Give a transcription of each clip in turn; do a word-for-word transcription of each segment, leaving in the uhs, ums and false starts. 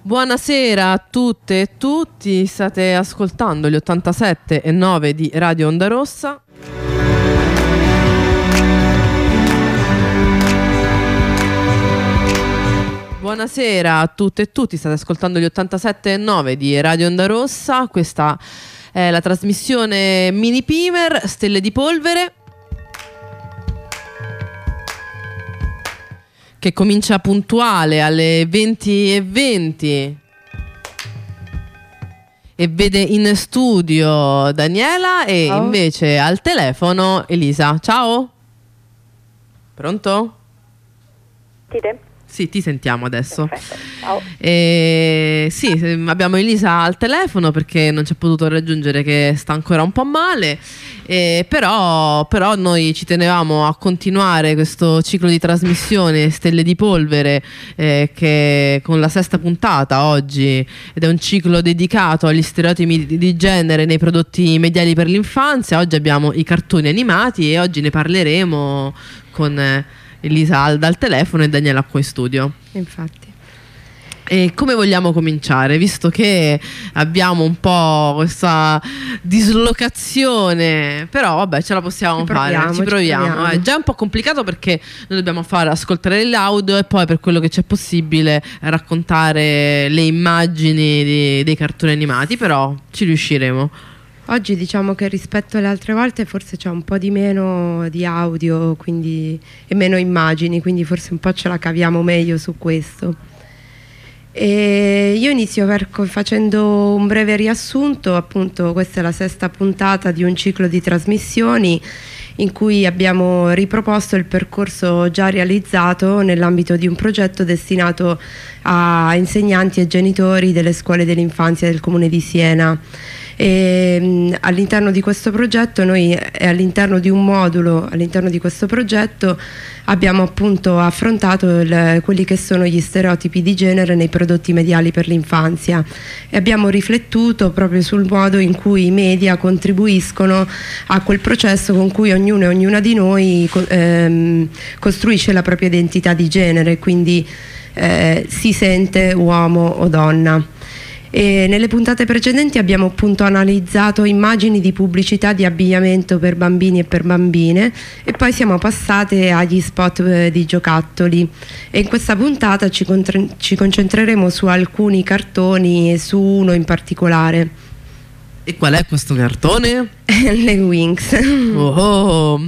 Buonasera a tutte e tutti, state ascoltando gli ottantasette e nove di Radio Onda Rossa. Buonasera a tutte e tutti, state ascoltando gli ottantasette e nove di Radio Onda Rossa. Questa è la trasmissione Mini Pimer, Stelle di Polvere, che comincia puntuale alle venti e venti e vede in studio Daniela e ciao. Invece al telefono Elisa. Ciao. Pronto? Dite? Sì, ti sentiamo adesso. Perfetto. Ciao. E sì, abbiamo Elisa al telefono perché non ci ha potuto raggiungere, che sta ancora un po' male, e però, però noi ci tenevamo a continuare questo ciclo di trasmissione Stelle di Polvere, eh, che con la sesta puntata oggi, ed è un ciclo dedicato agli stereotipi di, di genere nei prodotti mediali per l'infanzia. Oggi abbiamo i cartoni animati e oggi ne parleremo con eh, Elisa dal telefono e Daniela qua in studio. Infatti. E come vogliamo cominciare? Visto che abbiamo un po' questa dislocazione, però vabbè, ce la possiamo ci fare, proviamo, ci proviamo. ci proviamo. È già un po' complicato perché noi dobbiamo far ascoltare l'audio e poi, per quello che c'è possibile, raccontare le immagini di, dei cartoni animati, però ci riusciremo. Oggi diciamo che rispetto alle altre volte forse c'è un po' di meno di audio, quindi, e meno immagini, quindi forse un po' ce la caviamo meglio su questo. E io inizio per, facendo un breve riassunto. Appunto, questa è la sesta puntata di un ciclo di trasmissioni in cui abbiamo riproposto il percorso già realizzato nell'ambito di un progetto destinato a insegnanti e genitori delle scuole dell'infanzia del Comune di Siena. E, mh, all'interno di questo progetto noi e all'interno di un modulo all'interno di questo progetto abbiamo appunto affrontato il, quelli che sono gli stereotipi di genere nei prodotti mediali per l'infanzia e abbiamo riflettuto proprio sul modo in cui i media contribuiscono a quel processo con cui ognuno e ognuna di noi ehm, costruisce la propria identità di genere, quindi eh, si sente uomo o donna. E nelle puntate precedenti abbiamo appunto analizzato immagini di pubblicità di abbigliamento per bambini e per bambine e poi siamo passate agli spot di giocattoli, e in questa puntata ci, ci concentreremo su alcuni cartoni e su uno in particolare. E qual è questo cartone? Le Winx. Oh, oh.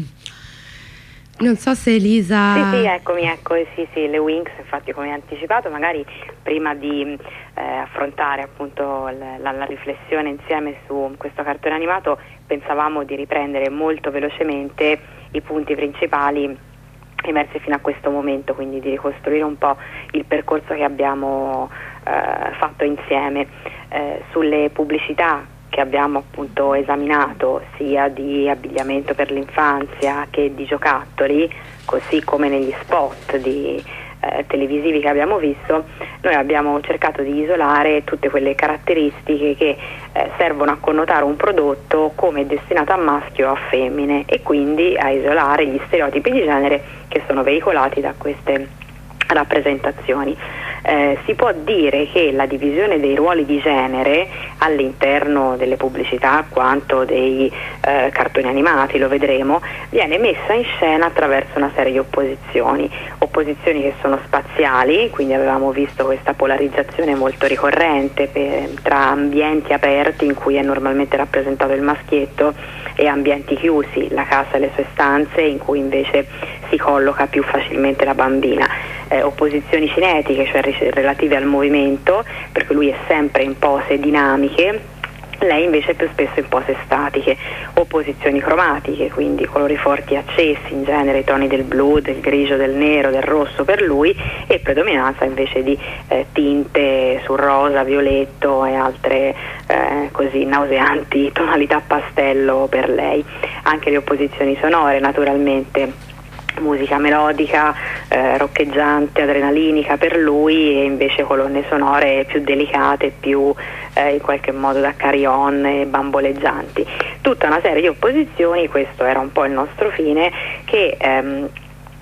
Non so se Elisa... Sì, sì, eccomi, ecco, sì, sì, le Winx, infatti, come anticipato, magari prima di eh, affrontare appunto la, la riflessione insieme su questo cartone animato, pensavamo di riprendere molto velocemente i punti principali emersi fino a questo momento, quindi di ricostruire un po' il percorso che abbiamo eh, fatto insieme eh, sulle pubblicità che abbiamo appunto esaminato, sia di abbigliamento per l'infanzia che di giocattoli, così come negli spot di, eh, televisivi che abbiamo visto. Noi abbiamo cercato di isolare tutte quelle caratteristiche che eh, servono a connotare un prodotto come destinato a maschio o a femmine, e quindi a isolare gli stereotipi di genere che sono veicolati da queste rappresentazioni. Eh, si può dire che la divisione dei ruoli di genere all'interno delle pubblicità quanto dei eh, cartoni animati, lo vedremo, viene messa in scena attraverso una serie di opposizioni, opposizioni che sono spaziali, quindi avevamo visto questa polarizzazione molto ricorrente per, tra ambienti aperti in cui è normalmente rappresentato il maschietto e ambienti chiusi, la casa e le sue stanze, in cui invece si colloca più facilmente la bambina. Eh, opposizioni cinetiche, cioè relative al movimento, perché lui è sempre in pose dinamiche, lei invece più spesso in pose statiche. Opposizioni cromatiche, quindi colori forti e accesi, in genere i toni del blu, del grigio, del nero, del rosso per lui, e predominanza invece di eh, tinte sul rosa, violetto e altre eh, così nauseanti tonalità pastello per lei. Anche le opposizioni sonore, naturalmente musica melodica, eh, roccheggiante, adrenalinica per lui, e invece colonne sonore più delicate, più eh, in qualche modo da carillon e bamboleggianti. Tutta una serie di opposizioni, questo era un po' il nostro fine, che ehm,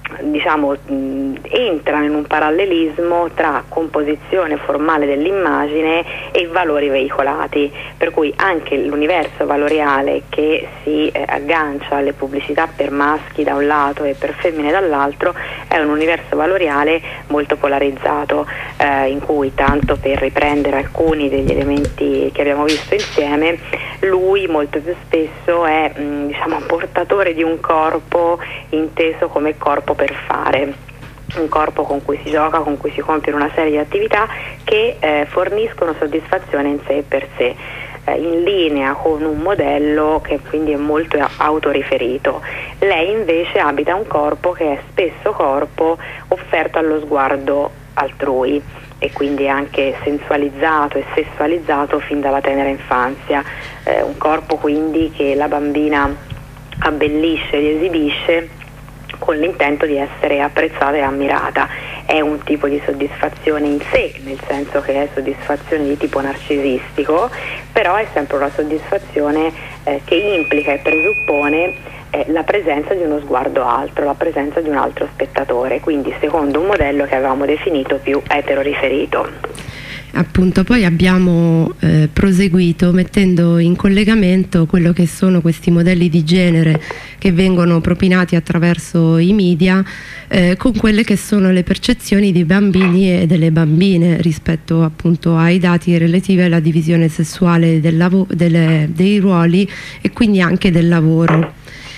diciamo mh, entrano in un parallelismo tra composizione formale dell'immagine e valori veicolati, per cui anche l'universo valoriale che si eh, aggancia alle pubblicità per maschi da un lato e per femmine dall'altro è un universo valoriale molto polarizzato, eh, in cui, tanto per riprendere alcuni degli elementi che abbiamo visto insieme, lui molto più spesso è mh, diciamo portatore di un corpo inteso come corpo per fare, un corpo con cui si gioca, con cui si compiono una serie di attività che eh, forniscono soddisfazione in sé e per sé, eh, in linea con un modello che quindi è molto autoriferito. Lei invece abita un corpo che è spesso corpo offerto allo sguardo altrui e quindi anche sensualizzato e sessualizzato fin dalla tenera infanzia, eh, un corpo quindi che la bambina abbellisce ed esibisce con l'intento di essere apprezzata e ammirata. È un tipo di soddisfazione in sé, nel senso che è soddisfazione di tipo narcisistico, però è sempre una soddisfazione eh, che implica e presuppone eh, la presenza di uno sguardo altro, la presenza di un altro spettatore, quindi secondo un modello che avevamo definito più eteroriferito. Appunto, poi abbiamo eh, proseguito mettendo in collegamento quello che sono questi modelli di genere che vengono propinati attraverso i media eh, con quelle che sono le percezioni dei bambini e delle bambine rispetto appunto ai dati relativi alla divisione sessuale del lavo- delle, dei ruoli e quindi anche del lavoro.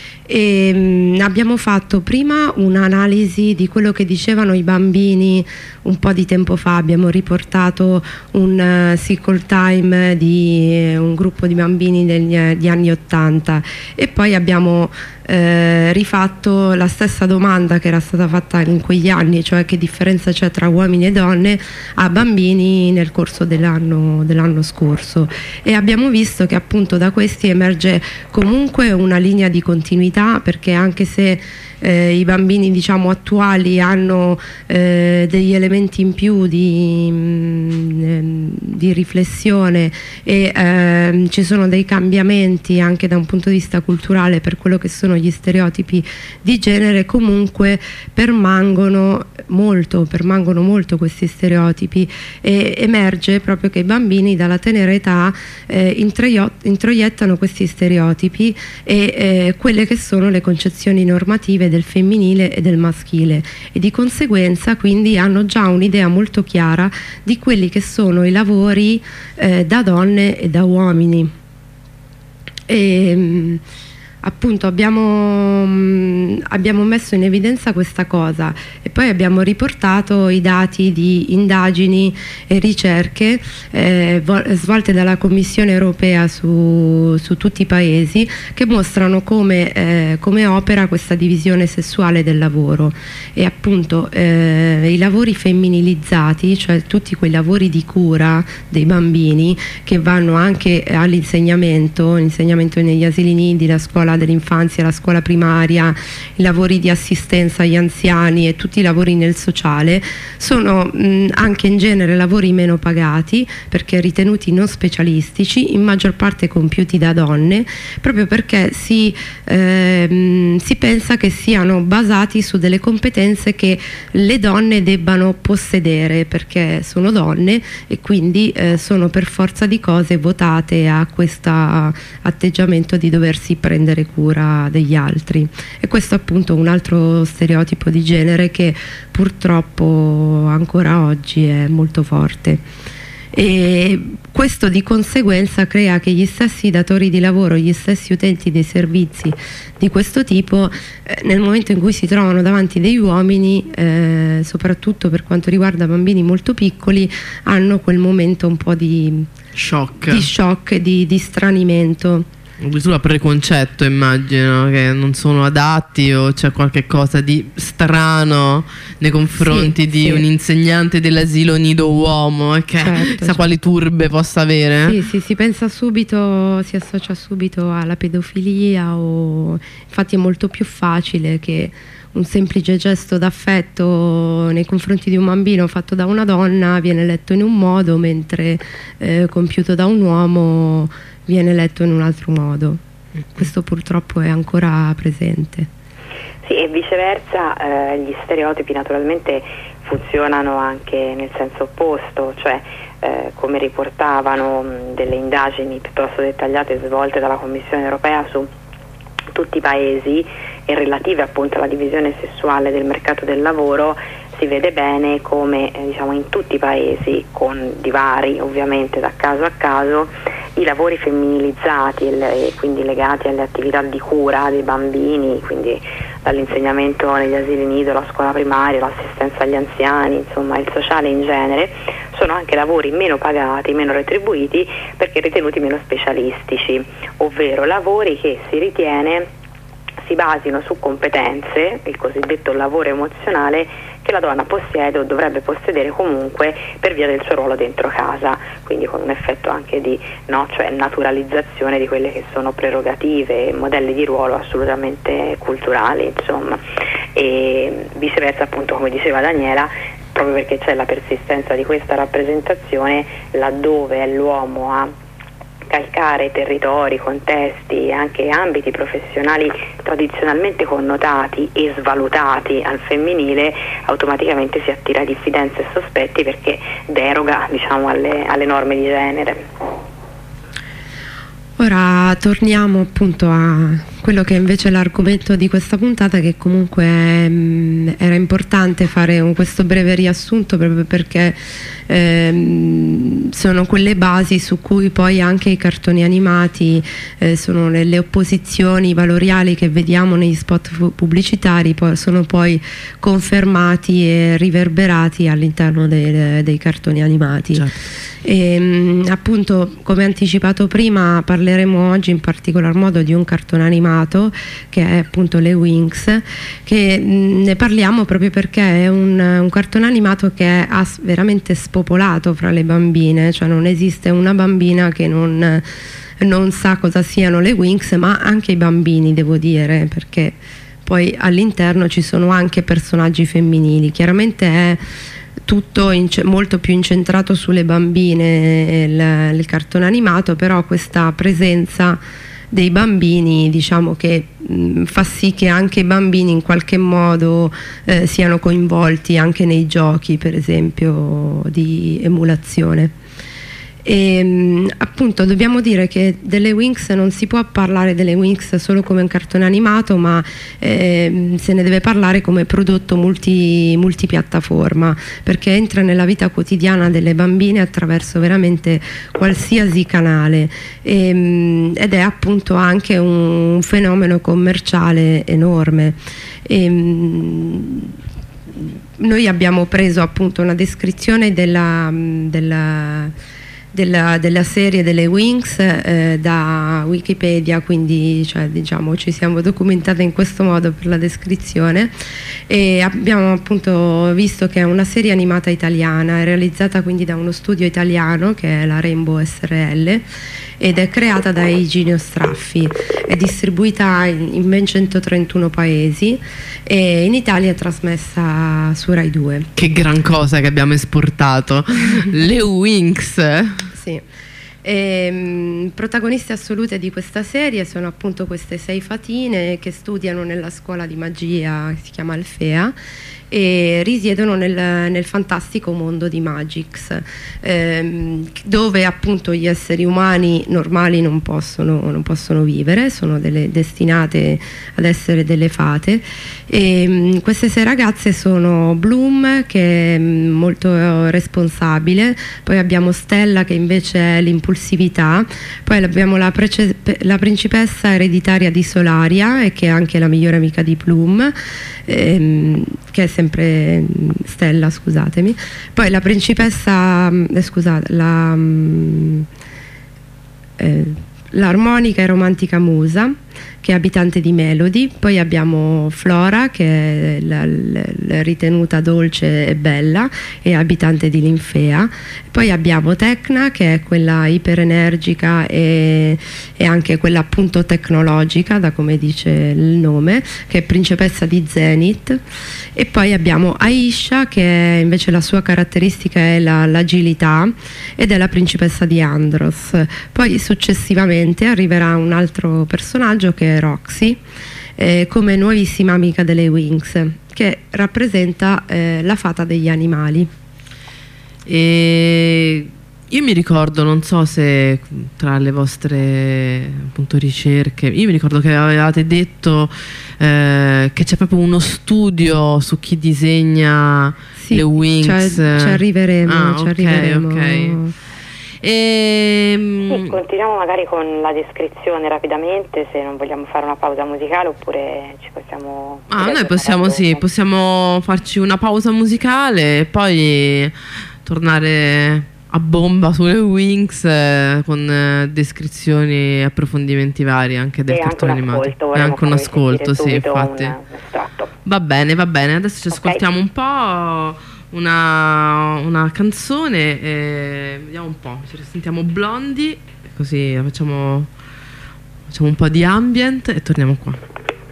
E, mh, abbiamo fatto prima un'analisi di quello che dicevano i bambini un po' di tempo fa. Abbiamo riportato un uh, cycle time di uh, un gruppo di bambini degli, degli anni ottanta e poi abbiamo eh, rifatto la stessa domanda che era stata fatta in quegli anni, cioè che differenza c'è tra uomini e donne a bambini nel corso dell'anno dell'anno scorso, e abbiamo visto che appunto da questi emerge comunque una linea di continuità, perché anche se eh, i bambini diciamo attuali hanno eh, degli elementi in più di, mh, di riflessione e eh, ci sono dei cambiamenti anche da un punto di vista culturale per quello che sono gli stereotipi di genere, comunque permangono molto, permangono molto questi stereotipi, e emerge proprio che i bambini dalla tenera età eh, introiettano questi stereotipi e eh, quelle che sono le concezioni normative del femminile e del maschile, e di conseguenza quindi hanno già un'idea molto chiara di quelli che sono i lavori eh, da donne e da uomini. E, mh, appunto abbiamo, mh, abbiamo messo in evidenza questa cosa e poi abbiamo riportato i dati di indagini e ricerche eh, svolte dalla Commissione europea su, su tutti i paesi, che mostrano come, eh, come opera questa divisione sessuale del lavoro. E appunto eh, i lavori femminilizzati, cioè tutti quei lavori di cura dei bambini che vanno anche all'insegnamento, l'insegnamento negli asili nidi, la scuola dell'infanzia, la scuola primaria, i lavori di assistenza agli anziani e tutti i lavori nel sociale, sono mh, anche in genere lavori meno pagati perché ritenuti non specialistici, in maggior parte compiuti da donne, proprio perché si, ehm, si pensa che siano basati su delle competenze che le donne debbano possedere perché sono donne e quindi eh, sono per forza di cose votate a questo atteggiamento di doversi prendere cura degli altri. E questo appunto è un altro stereotipo di genere che purtroppo ancora oggi è molto forte, e questo di conseguenza crea che gli stessi datori di lavoro, gli stessi utenti dei servizi di questo tipo eh, nel momento in cui si trovano davanti degli uomini, eh, soprattutto per quanto riguarda bambini molto piccoli, hanno quel momento un po' di shock, di, shock, di, di stranimento. Addirittura preconcetto, immagino, che non sono adatti o c'è qualche cosa di strano nei confronti sì, di sì. un insegnante dell'asilo nido uomo, che certo, sa certo. quali turbe possa avere. Sì, sì, si pensa subito, si associa subito alla pedofilia, o infatti è molto più facile che un semplice gesto d'affetto nei confronti di un bambino fatto da una donna viene letto in un modo, mentre eh, compiuto da un uomo viene letto in un altro modo. Questo purtroppo è ancora presente. Sì, e viceversa eh, gli stereotipi naturalmente funzionano anche nel senso opposto, cioè eh, come riportavano mh, delle indagini piuttosto dettagliate svolte dalla Commissione europea su tutti i paesi e relative appunto alla divisione sessuale del mercato del lavoro, si vede bene come eh, diciamo in tutti i paesi, con divari ovviamente da caso a caso, i lavori femminilizzati e, le, e quindi legati alle attività di cura dei bambini, quindi dall'insegnamento negli asili nido, alla scuola primaria, l'assistenza agli anziani, insomma il sociale in genere, sono anche lavori meno pagati, meno retribuiti perché ritenuti meno specialistici, ovvero lavori che si ritiene si basino su competenze, il cosiddetto lavoro emozionale, che la donna possiede o dovrebbe possedere comunque per via del suo ruolo dentro casa, quindi con un effetto anche di no, cioè naturalizzazione di quelle che sono prerogative e modelli di ruolo assolutamente culturali, insomma. E viceversa, appunto, come diceva Daniela, proprio perché c'è la persistenza di questa rappresentazione, laddove è l'uomo a calcare territori, contesti e anche ambiti professionali tradizionalmente connotati e svalutati al femminile, automaticamente si attira diffidenza e sospetti perché deroga, diciamo, alle, alle norme di genere. Ora torniamo appunto a quello che invece è l'argomento di questa puntata, che comunque mh, era importante fare un, questo breve riassunto proprio perché ehm, sono quelle basi su cui poi anche i cartoni animati eh, sono le, le opposizioni valoriali che vediamo negli spot pubblicitari, poi sono poi confermati e riverberati all'interno dei, dei cartoni animati. Certo. E, mh, appunto, come anticipato prima, parleremo oggi in particolar modo di un cartone animato che è appunto Le Winx, che mh, ne parliamo proprio perché è un, un cartone animato che ha veramente spopolato fra le bambine, cioè non esiste una bambina che non, non sa cosa siano le Winx, ma anche i bambini, devo dire, perché poi all'interno ci sono anche personaggi femminili. Chiaramente è tutto molto più incentrato sulle bambine il, il cartone animato, però questa presenza dei bambini, diciamo che mh, fa sì che anche i bambini in qualche modo eh, siano coinvolti anche nei giochi, per esempio, di emulazione. E mh, appunto dobbiamo dire che delle Winx non si può parlare delle Winx solo come un cartone animato, ma eh, se ne deve parlare come prodotto multi, multipiattaforma, perché entra nella vita quotidiana delle bambine attraverso veramente qualsiasi canale e, mh, ed è appunto anche un, un fenomeno commerciale enorme. E, mh, noi abbiamo preso appunto una descrizione della, della Della, della serie delle Winx eh, da Wikipedia, quindi cioè, diciamo, ci siamo documentate in questo modo per la descrizione, e abbiamo appunto visto che è una serie animata italiana, è realizzata quindi da uno studio italiano che è la Rainbow S R L ed è creata da Iginio Straffi, è distribuita in, in ben centotrentuno paesi e in Italia è trasmessa su Rai due. Che gran cosa che abbiamo esportato, le Winx. Sì. E, mh, protagoniste assolute di questa serie sono appunto queste sei fatine che studiano nella scuola di magia che si chiama Alfea e risiedono nel, nel fantastico mondo di Magix, ehm, dove appunto gli esseri umani normali non possono, non possono vivere, sono delle, destinate ad essere delle fate. E, mh, queste sei ragazze sono Bloom, che è mh, molto responsabile, poi abbiamo Stella che invece è l'impulsività, poi abbiamo la, la principessa ereditaria di Solaria e che è anche la migliore amica di Bloom, ehm, che è sempre Stella, scusatemi, poi la principessa eh, scusate, la eh, l'armonica e romantica Musa, che è abitante di Melody, poi abbiamo Flora che è la, la, la ritenuta dolce e bella e abitante di Linfea, poi abbiamo Tecna che è quella iperenergica e, e anche quella appunto tecnologica, da come dice il nome, che è principessa di Zenith, e poi abbiamo Aisha che è, invece la sua caratteristica è la, l'agilità ed è la principessa di Andros. Poi successivamente arriverà un altro personaggio che è Roxy eh, come nuovissima amica delle Winx, che rappresenta eh, la fata degli animali. E io mi ricordo, non so se tra le vostre appunto ricerche, io mi ricordo che avevate detto eh, che c'è proprio uno studio su chi disegna sì, le Winx. Ci arriveremo, ah, ci okay, arriveremo. Okay. E, sì, continuiamo magari con la descrizione rapidamente, se non vogliamo fare una pausa musicale, oppure ci possiamo... Ah, noi possiamo, sì, possiamo farci una pausa musicale e poi tornare a bomba sulle Winx eh, con eh, descrizioni e approfondimenti vari anche del e cartone anche animato. E anche un ascolto, sì, infatti. Un, un va bene, va bene, adesso ci okay. ascoltiamo un po' una, una canzone e vediamo un po', ci risentiamo Blondie, così facciamo, facciamo un po' di ambient e torniamo qua.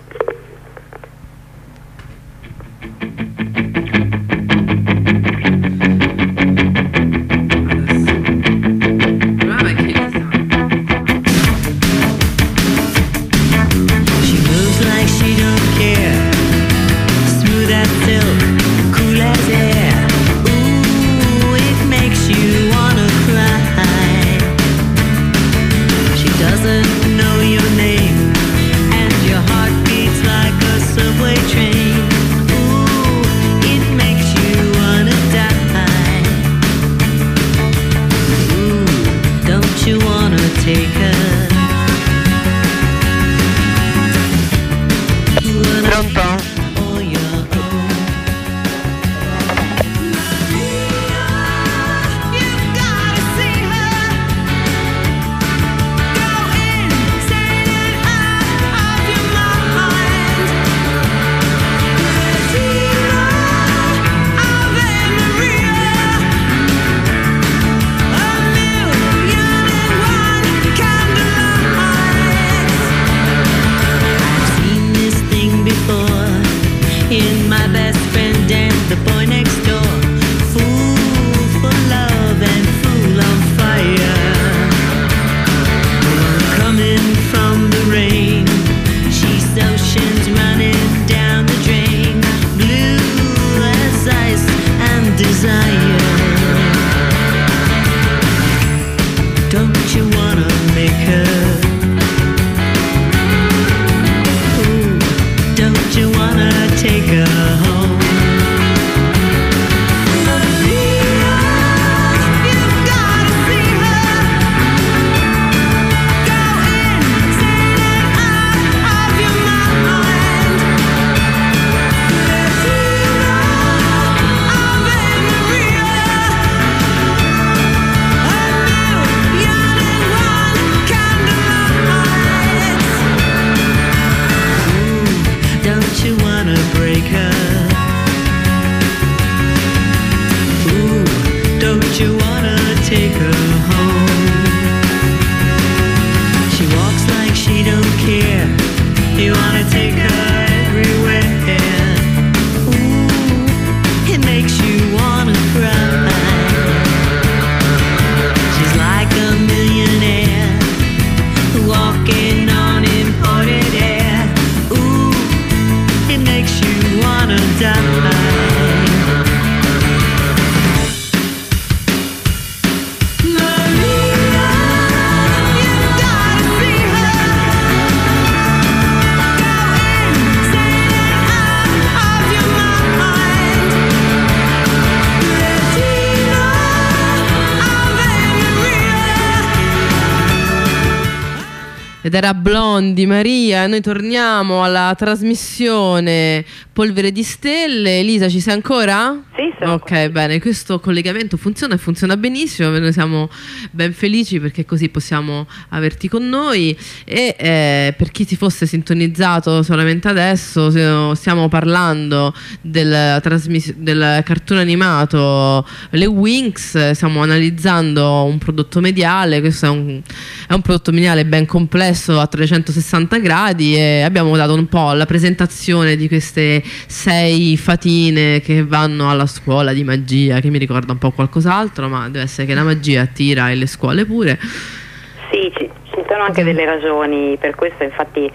Ed era Blondie, Maria, e noi torniamo alla trasmissione Polvere di Stelle. Elisa, ci sei ancora? Sì, sono Ok, qua. bene, questo collegamento funziona e funziona benissimo, noi siamo ben felici perché così possiamo averti con noi e eh, per chi si fosse sintonizzato solamente adesso, stiamo parlando del, trasmis- del cartone animato Le Winx, stiamo analizzando un prodotto mediale, questo è un, è un prodotto mediale ben complesso a trecentosessanta gradi e abbiamo dato un po' la presentazione di queste sei fatine che vanno alla scuola di magia, che mi ricorda un po' qualcos'altro, ma deve essere che la magia attira e le scuole pure. Sì, ci, ci sono anche delle ragioni per questo, infatti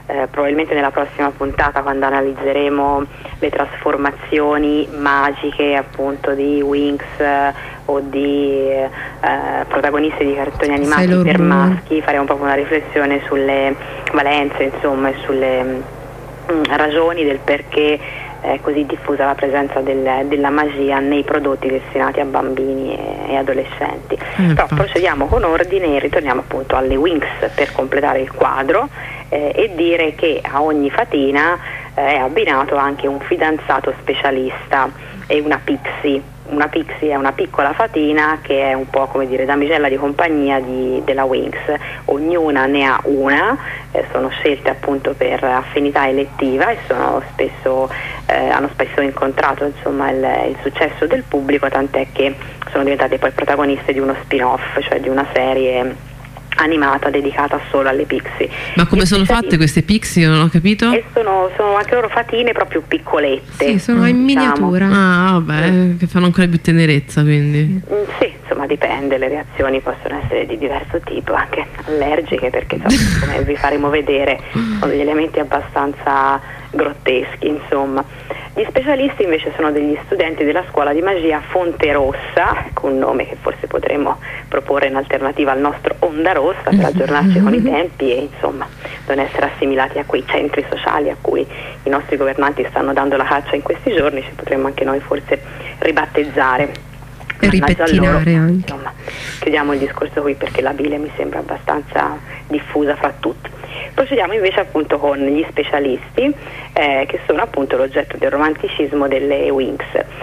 eh, probabilmente nella prossima puntata, quando analizzeremo le trasformazioni magiche appunto di Winx eh, o di eh, protagonisti di cartoni animati Sailor per Moon. maschi, faremo proprio una riflessione sulle valenze, insomma, e sulle mh, ragioni del perché è così diffusa la presenza del, della magia nei prodotti destinati a bambini e, e adolescenti. Eh, Però infatti. procediamo con ordine e ritorniamo appunto alle Winx per completare il quadro eh, e dire che a ogni fatina eh, è abbinato anche un fidanzato specialista e una pixie. Una pixie è una piccola fatina che è un po' come dire damigella di compagnia di, della Winx. Ognuna ne ha una, eh, sono scelte appunto per affinità elettiva e sono spesso, eh, hanno spesso incontrato insomma il, il successo del pubblico, tant'è che sono diventate poi protagoniste di uno spin-off, cioè di una serie animata dedicata solo alle pixie. Ma come Gli sono specialisti- fatte queste pixie? Non ho capito. E sono, sono anche loro fatine proprio piccolette. Sì, sono in diciamo. miniatura. Ah, vabbè, che fanno ancora più tenerezza, quindi. Mm, sì, insomma dipende, le reazioni possono essere di diverso tipo, anche allergiche, perché insomma, come vi faremo vedere sono degli elementi abbastanza grotteschi, insomma. Gli specialisti invece sono degli studenti della scuola di magia Fonte Rossa, con un nome che forse potremmo proporre in alternativa al nostro Onda Rossa per aggiornarci con i tempi e insomma non essere assimilati a quei centri sociali a cui i nostri governanti stanno dando la caccia in questi giorni. Ci potremmo anche noi forse ribattezzare. E Mannaggia ripettinare loro. anche. Insomma, chiudiamo il discorso qui perché la bile mi sembra abbastanza diffusa fra tutti. Procediamo invece appunto con gli specialisti eh, che sono appunto l'oggetto del romanticismo delle Winx.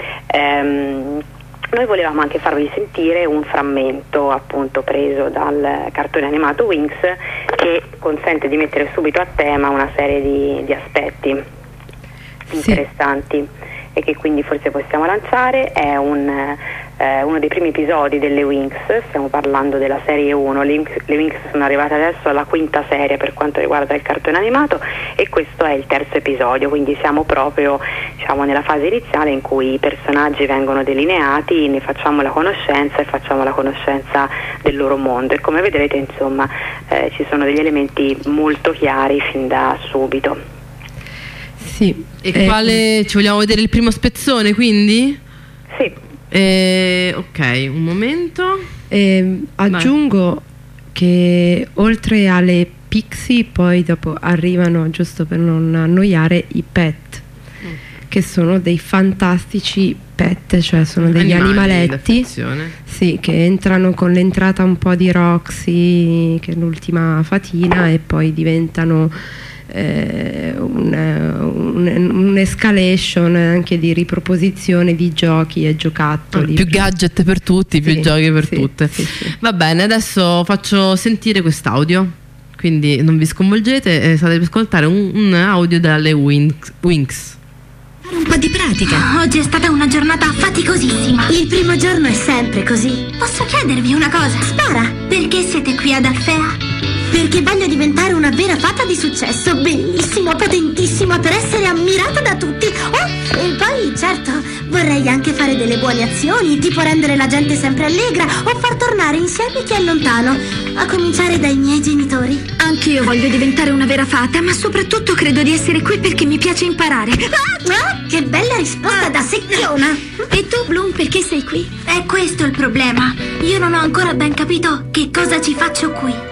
Ehm, noi volevamo anche farvi sentire un frammento appunto preso dal cartone animato Winx che consente di mettere subito a tema una serie di, di aspetti Sì. interessanti e che quindi forse possiamo lanciare. È un, eh, uno dei primi episodi delle Winx, stiamo parlando della serie uno. Le Winx, le Winx sono arrivate adesso alla quinta serie per quanto riguarda il cartone animato e questo è il terzo episodio, quindi siamo proprio diciamo nella fase iniziale in cui i personaggi vengono delineati, ne facciamo la conoscenza e facciamo la conoscenza del loro mondo e come vedrete insomma eh, ci sono degli elementi molto chiari fin da subito. Sì. E eh, quale. Ci vogliamo vedere il primo spezzone, quindi? Sì. Eh, ok, un momento. eh, aggiungo che oltre alle pixie poi dopo arrivano, giusto per non annoiare, i pet, Mm. che sono dei fantastici pet, cioè sono degli Animali animaletti d'affezione. sì, che entrano con l'entrata un po' di Roxy, che è l'ultima fatina, e poi diventano eh, un, un, un'escalation anche di riproposizione di giochi e giocattoli. Più gadget per tutti, più Sì, giochi per sì, tutte. sì, sì. Va bene, adesso faccio sentire quest'audio. Quindi non vi sconvolgete, eh, state per ascoltare un, un audio dalle Winx. Winx. Fare un po' di pratica. Oggi è stata una giornata faticosissima. Il primo giorno è sempre così. Posso chiedervi una cosa? Spara, Perché siete qui ad Alfea? perché voglio diventare una vera fata di successo, bellissimo, potentissimo, per essere ammirata da tutti. Oh, e poi, certo, vorrei anche fare delle buone azioni, tipo rendere la gente sempre allegra o far tornare insieme chi è lontano, a cominciare dai miei genitori. Anch'io voglio diventare una vera fata, ma soprattutto credo di essere qui perché mi piace imparare. Ah, che bella risposta da secchiona! E tu, Bloom, perché sei qui? È questo il problema. Io non ho ancora ben capito che cosa ci faccio qui.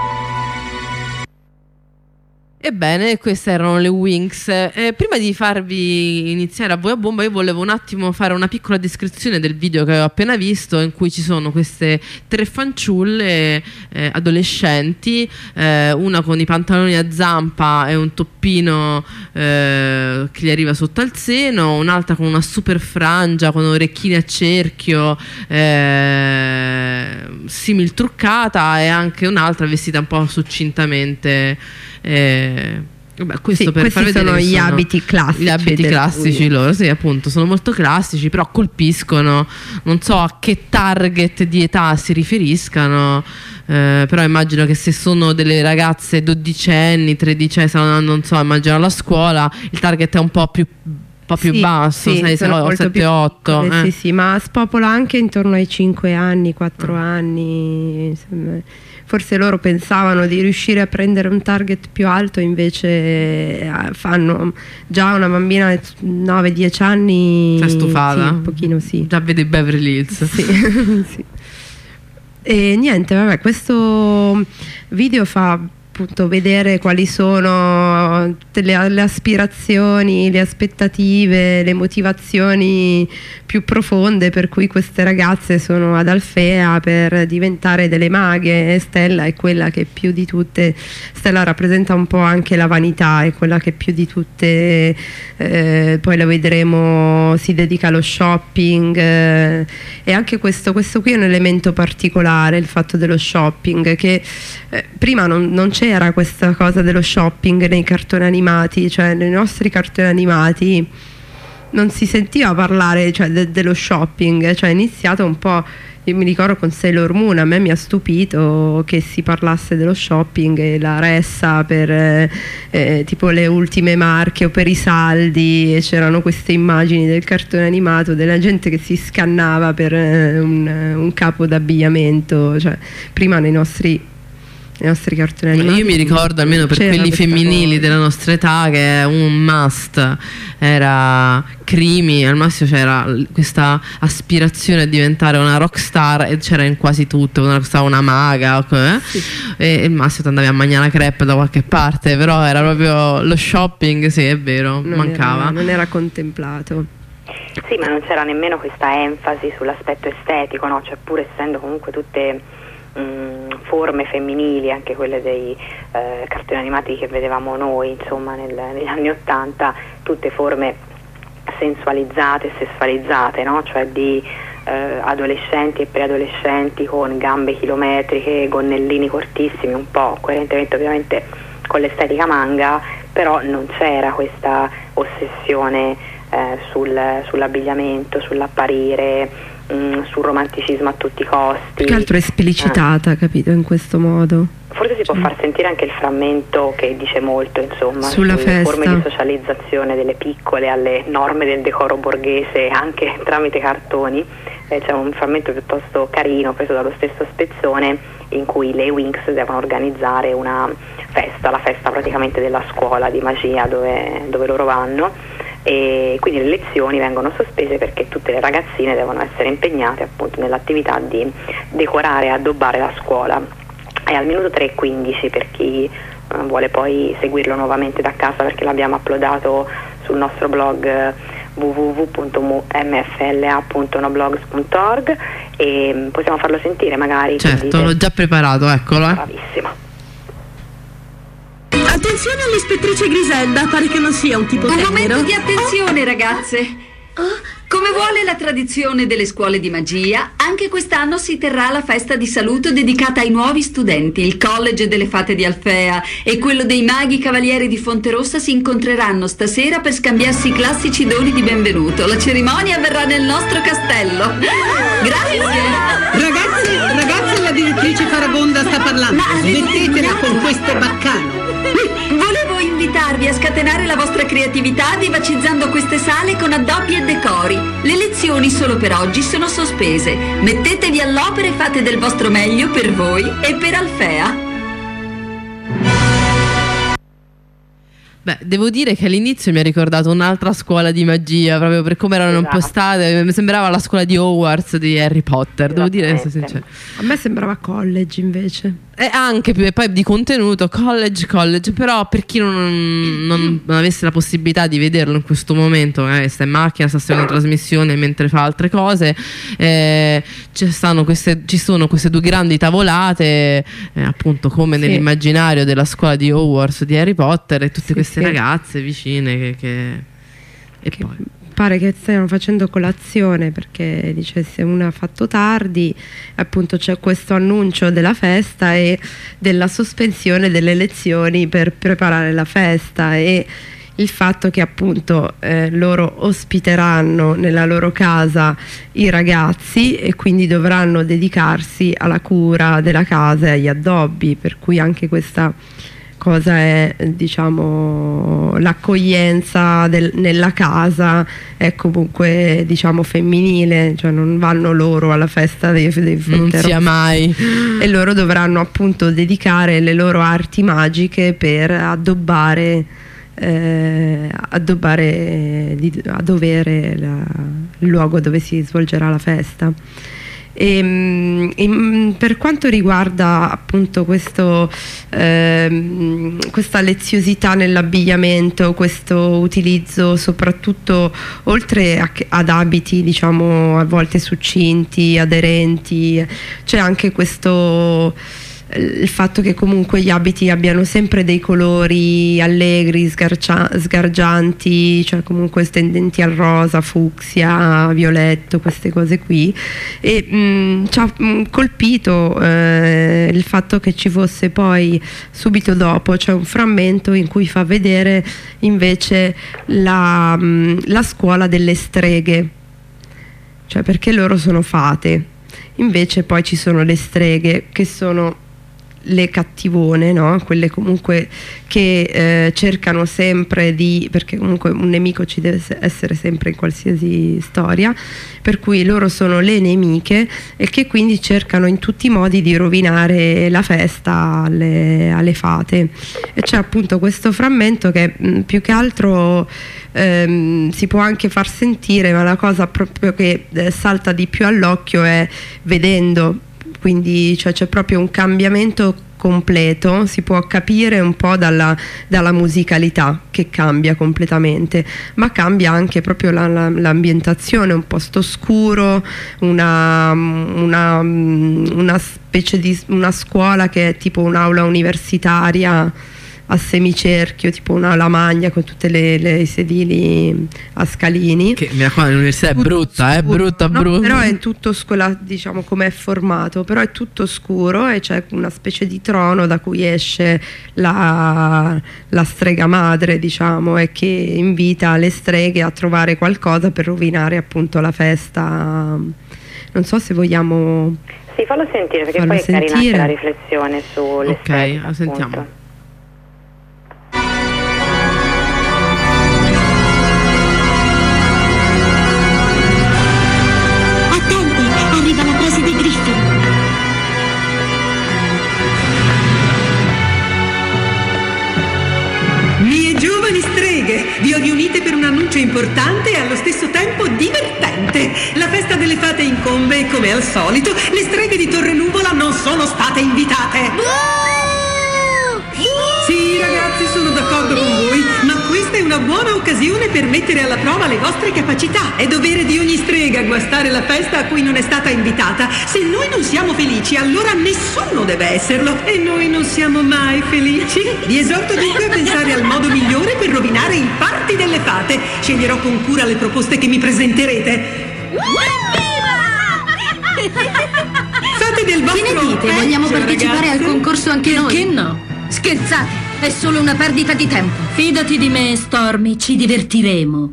Ebbene, queste erano le Winx. Eh, prima di farvi iniziare a voi a bomba, io volevo un attimo fare una piccola descrizione del video che avevo appena visto, in cui ci sono queste tre fanciulle eh, adolescenti, eh, una con i pantaloni a zampa e un toppino eh, che gli arriva sotto al seno, un'altra con una super frangia con orecchine a cerchio eh, simil truccata, e anche un'altra vestita un po' succintamente. Eh, vabbè, questo Sì, per questi far vedere sono che gli abiti classici gli abiti del classici Winx. loro, sì, appunto, sono molto classici, però colpiscono. Non so a che target di età si riferiscano, eh, però immagino che se sono delle ragazze dodicenni, tredicenni, stanno andando, non so, immagino alla scuola, il target è un po' più un po' più sì, basso, sì, sei, sono molto sette, più otto. piccole, Eh. sì, sì, ma spopola anche intorno ai cinque anni, quattro anni. Insomma, forse loro pensavano di riuscire a prendere un target più alto, invece eh, fanno già una bambina nove dieci anni. Sei stufata? Sì, un pochino sì. Già vedi Beverly Hills. Sì, sì. E niente, vabbè, questo video fa appunto vedere quali sono le, le aspirazioni, le aspettative, le motivazioni più profonde per cui queste ragazze sono ad Alfea per diventare delle maghe. Stella è quella che più di tutte, Stella rappresenta un po' anche la vanità, è quella che più di tutte, eh, poi la vedremo, si dedica allo shopping, eh, e anche questo, questo qui è un elemento particolare, il fatto dello shopping, che eh, prima non, non c'era questa cosa dello shopping nei cartoni animati, cioè nei nostri cartoni animati non si sentiva parlare, cioè, de dello shopping, cioè è iniziato un po', io mi ricordo con Sailor Moon, a me mi ha stupito che si parlasse dello shopping e la ressa per eh, eh, tipo le ultime marche o per i saldi, e c'erano queste immagini del cartone animato della gente che si scannava per eh, un, un capo d'abbigliamento, cioè prima nei nostri i nostri cartoni animati. Io mi ricordo, almeno per quelli femminili cosa della nostra età, che un must era Crimi, al massimo c'era questa aspirazione a diventare una rockstar e c'era in quasi tutto, una, una maga, eh? Sì. E, e il massimo andavi a mangiare la crepe da qualche parte, però era proprio lo shopping, sì, è vero, non mancava. Era, non era contemplato. Sì, ma non c'era nemmeno questa enfasi sull'aspetto estetico, no? Cioè, pur essendo comunque tutte mh, forme femminili, anche quelle dei eh, cartoni animati che vedevamo noi, insomma, nel, negli anni Ottanta, tutte forme sensualizzate e sessualizzate, no? Cioè di eh, adolescenti e preadolescenti con gambe chilometriche, gonnellini cortissimi, un po' coerentemente ovviamente con l'estetica manga, però non c'era questa ossessione eh, sul, sull'abbigliamento, sull'apparire, mh, sul romanticismo a tutti i costi. Più che altro esplicitata, eh. capito, in questo modo. Forse si può far sentire anche il frammento che dice molto, insomma, sulla sulle festa. forme di socializzazione delle piccole alle norme del decoro borghese, anche tramite cartoni. Eh, c'è un frammento piuttosto carino preso dallo stesso spezzone, in cui le Winx devono organizzare una festa, la festa praticamente della scuola di magia dove, dove loro vanno, e quindi le lezioni vengono sospese perché tutte le ragazzine devono essere impegnate appunto nell'attività di decorare e addobbare la scuola. È al minuto tre e quindici per chi uh, vuole poi seguirlo nuovamente da casa, perché l'abbiamo uploadato sul nostro blog uh, w w w punto m f l a punto noblogs punto org, e um, possiamo farlo sentire magari. Certo, l'ho già preparato, eccolo. Eh. Bravissimo. Attenzione all'ispettrice Griselda, pare che non sia un tipo Un tenero. momento di attenzione, ragazze. Come vuole la tradizione delle scuole di magia, anche quest'anno si terrà la festa di saluto dedicata ai nuovi studenti. Il College delle Fate di Alfea e quello dei Maghi Cavalieri di Fonterossa si incontreranno stasera per scambiarsi i classici doni di benvenuto. La cerimonia avverrà nel nostro castello. Grazie. Ragazzi, ragazzi, la direttrice Faragonda sta parlando. Ma- Smettetela con questo baccano. Volevo invitarvi a scatenare la vostra creatività vivacizzando queste sale con addobbi e decori. Le lezioni solo per oggi sono sospese. Mettetevi all'opera e fate del vostro meglio per voi e per Alfea. Beh, devo dire che all'inizio mi ha ricordato un'altra scuola di magia, proprio per come erano Esatto. impostate. Mi sembrava la scuola di Hogwarts di Harry Potter, devo dire, essere sincero. A me sembrava college invece. E anche più, e poi di contenuto college college, però per chi non, non, non avesse la possibilità di vederlo in questo momento, eh, sta in macchina, sta seguendo la trasmissione mentre fa altre cose, eh, ci, stanno queste, ci sono queste due grandi tavolate, eh, appunto come Sì. nell'immaginario della scuola di Hogwarts di Harry Potter, e tutte Sì, queste sì. ragazze vicine che, che... e Che poi pare che stiano facendo colazione, perché dice se una ha fatto tardi, appunto c'è questo annuncio della festa e della sospensione delle lezioni per preparare la festa, e il fatto che appunto eh, loro ospiteranno nella loro casa i ragazzi e quindi dovranno dedicarsi alla cura della casa e agli addobbi, per cui anche questa cosa è, diciamo, l'accoglienza del, nella casa è comunque, diciamo, femminile, cioè non vanno loro alla festa dei, dei non sia mai, e loro dovranno appunto dedicare le loro arti magiche per addobbare eh, addobbare di, a dovere la, il luogo dove si svolgerà la festa. E, in, per quanto riguarda appunto questo, ehm, questa leziosità nell'abbigliamento, questo utilizzo soprattutto oltre a, ad abiti, diciamo, a volte succinti, aderenti, c'è anche questo, il fatto che comunque gli abiti abbiano sempre dei colori allegri, sgarcia, sgargianti, cioè comunque tendenti al rosa, fucsia, violetto, queste cose qui, e mh, ci ha mh, colpito eh, il fatto che ci fosse poi subito dopo c'è un frammento in cui fa vedere invece la, mh, la scuola delle streghe, cioè perché loro sono fate, invece poi ci sono le streghe che sono le cattivone, no? Quelle comunque che eh, cercano sempre di, perché comunque un nemico ci deve essere sempre in qualsiasi storia, per cui loro sono le nemiche e che quindi cercano in tutti i modi di rovinare la festa alle, alle fate. E c'è appunto questo frammento che mh, più che altro ehm, si può anche far sentire, ma la cosa proprio che eh, salta di più all'occhio è vedendo. Quindi cioè, c'è proprio un cambiamento completo, si può capire un po' dalla, dalla musicalità che cambia completamente, ma cambia anche proprio la, la, l'ambientazione, un posto oscuro, una, una, una specie di una scuola che è tipo un'aula universitaria a semicerchio, tipo una lavagna con tutte le, le i sedili a scalini. Che mi raccomando, l'università è brutta, è brutta, no, brutta. Però è tutto scuro, diciamo come è formato, però è tutto scuro e c'è una specie di trono da cui esce la, la strega madre, diciamo, e che invita le streghe a trovare qualcosa per rovinare appunto la festa. Non so se vogliamo. Sì, fallo sentire, perché fallo poi è carina anche sentire. la riflessione sulle Ok, streghe, la sentiamo. appunto. Arriva la preside Griffin. Mie giovani streghe, vi ho riunite per un annuncio importante e allo stesso tempo divertente. La festa delle fate incombe e, come al solito, le streghe di Torre Nuvola non sono state invitate. Sì, ragazzi, sono d'accordo con voi, ma questa è una buona occasione per mettere alla prova le vostre capacità. È dovere di ogni strega guastare la festa a cui non è stata invitata. Se noi non siamo felici, allora nessuno deve esserlo. E noi non siamo mai felici. Vi esorto dunque a pensare al modo migliore per rovinare il party delle fate. Sceglierò con cura le proposte che mi presenterete. Fate del vostro Che ne dite? Vogliamo peggio, partecipare ragazze? al concorso anche noi? Perché no? Scherzate, è solo una perdita di tempo. Fidati di me, Stormy, ci divertiremo.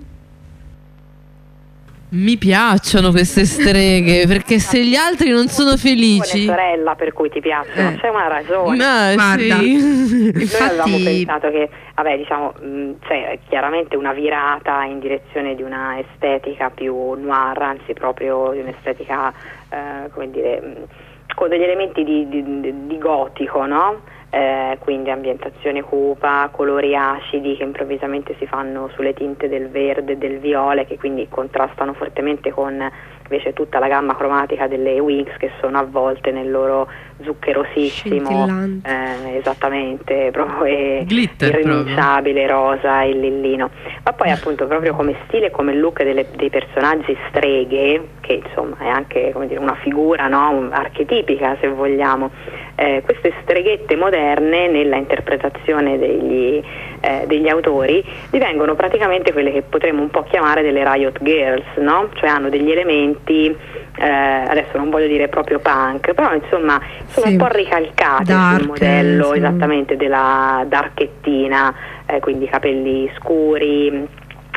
Mi piacciono queste streghe, perché se gli altri non sono felici. Buona sorella, per cui ti piacciono, Eh. c'è una ragione. No, Guarda, sì. Noi avevamo infatti pensato che, vabbè, diciamo, mh, c'è chiaramente una virata in direzione di una estetica più noir, anzi proprio di un'estetica, eh, come dire, mh, con degli elementi di, di, di gotico, no? Eh, quindi ambientazione cupa, colori acidi che improvvisamente si fanno sulle tinte del verde e del viola, che quindi contrastano fortemente con invece tutta la gamma cromatica delle Winx, che sono avvolte nel loro zuccherosissimo, Scintillante. eh, esattamente, proprio eh, Glitter irrinunciabile rosa e lillino. Ma poi appunto proprio come stile e come look delle, dei personaggi streghe, che insomma è anche, come dire, una figura, no? Un- archetipica, se vogliamo, eh, queste streghette moderne nella interpretazione degli, eh, degli autori divengono praticamente quelle che potremmo un po' chiamare delle Riot Girls, no? Cioè hanno degli elementi, eh, adesso non voglio dire proprio punk, però insomma sono Sì. un po' ricalcati Dark, sul modello sì. esattamente della darchettina, eh, quindi capelli scuri,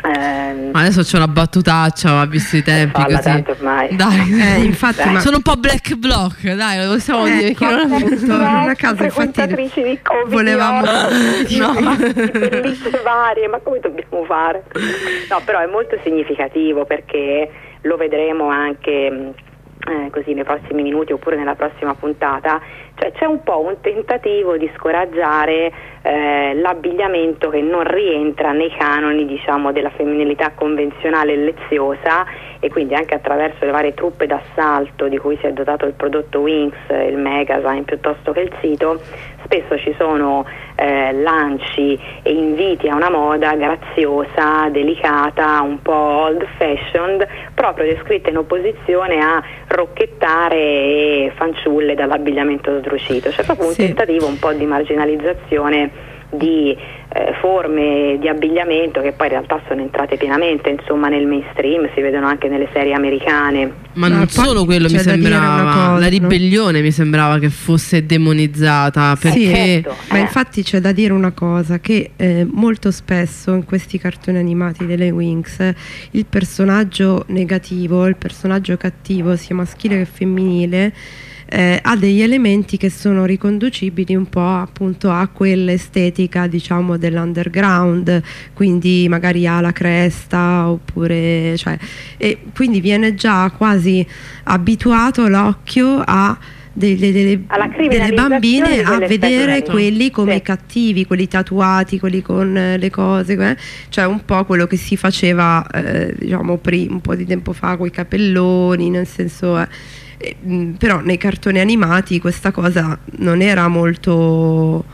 Eh, Adesso c'è una battutaccia, ma visto i tempi falla così. tanto ormai. Dai, Eh, infatti, ma- sono un po' black bloc, dai, lo possiamo dire. Ecco, Che non... appunto, non a caso, infatti, frequentatrici di Covid volevamo- no. Bellissime varie, ma come dobbiamo fare? No, però è molto significativo, perché lo vedremo anche eh, così nei prossimi minuti oppure nella prossima puntata. Cioè c'è un po' un tentativo di scoraggiare eh, l'abbigliamento che non rientra nei canoni, diciamo, della femminilità convenzionale e leziosa, e quindi anche attraverso le varie truppe d'assalto di cui si è dotato il prodotto Winx, il magazine piuttosto che il sito. Spesso ci sono eh, lanci e inviti a una moda graziosa, delicata, un po' old fashioned, proprio descritta in opposizione a rocchettare e fanciulle dall'abbigliamento sdrucito. C'è proprio un Sì. tentativo un po' di marginalizzazione di eh, forme di abbigliamento che poi in realtà sono entrate pienamente, insomma, nel mainstream, si vedono anche nelle serie americane. Ma Ma non poi solo quello mi c'è da dire sembrava, una cosa, la no? ribellione mi sembrava che fosse demonizzata, Sì, perché certo. ma Eh. infatti c'è da dire una cosa, che eh, molto spesso in questi cartoni animati delle Winx il personaggio negativo, il personaggio cattivo, sia maschile che femminile, eh, ha degli elementi che sono riconducibili un po' appunto a quell'estetica, diciamo, dell'underground, quindi magari ha la cresta, oppure, cioè, e quindi viene già quasi abituato l'occhio a delle, delle, Alla delle criminalizzazione bambine di a quelle vedere stagioni. quelli come Sì. i cattivi, quelli tatuati, quelli con eh, le cose, eh? Cioè un po' quello che si faceva eh, diciamo pri- un po' di tempo fa con i capelloni, nel senso eh, eh, mh, però nei cartoni animati questa cosa non era molto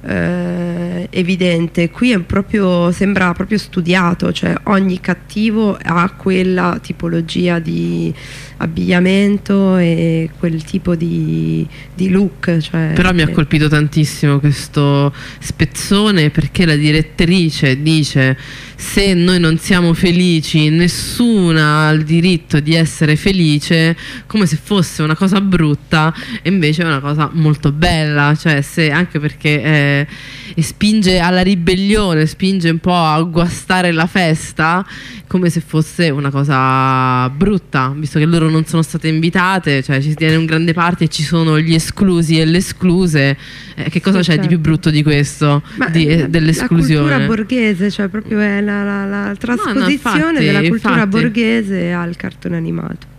eh, evidente. Qui è proprio, sembra proprio studiato, cioè ogni cattivo ha quella tipologia di abbigliamento e quel tipo di, di look, cioè, però mi ha eh, colpito tantissimo questo spezzone, perché la direttrice dice: se noi non siamo felici, nessuna ha il diritto di essere felice, come se fosse una cosa brutta, e invece è una cosa molto bella, cioè se, anche perché eh, e spinge alla ribellione, spinge un po' a guastare la festa come se fosse una cosa brutta, visto che loro non sono state invitate, cioè ci si tiene un grande party e ci sono gli esclusi e le escluse. Eh, che cosa Sì, c'è certo. di più brutto di questo? Ma Di, eh, la- dell'esclusione? La cultura borghese, cioè proprio è la, la- la trasposizione infatti, della cultura infatti. borghese al cartone animato.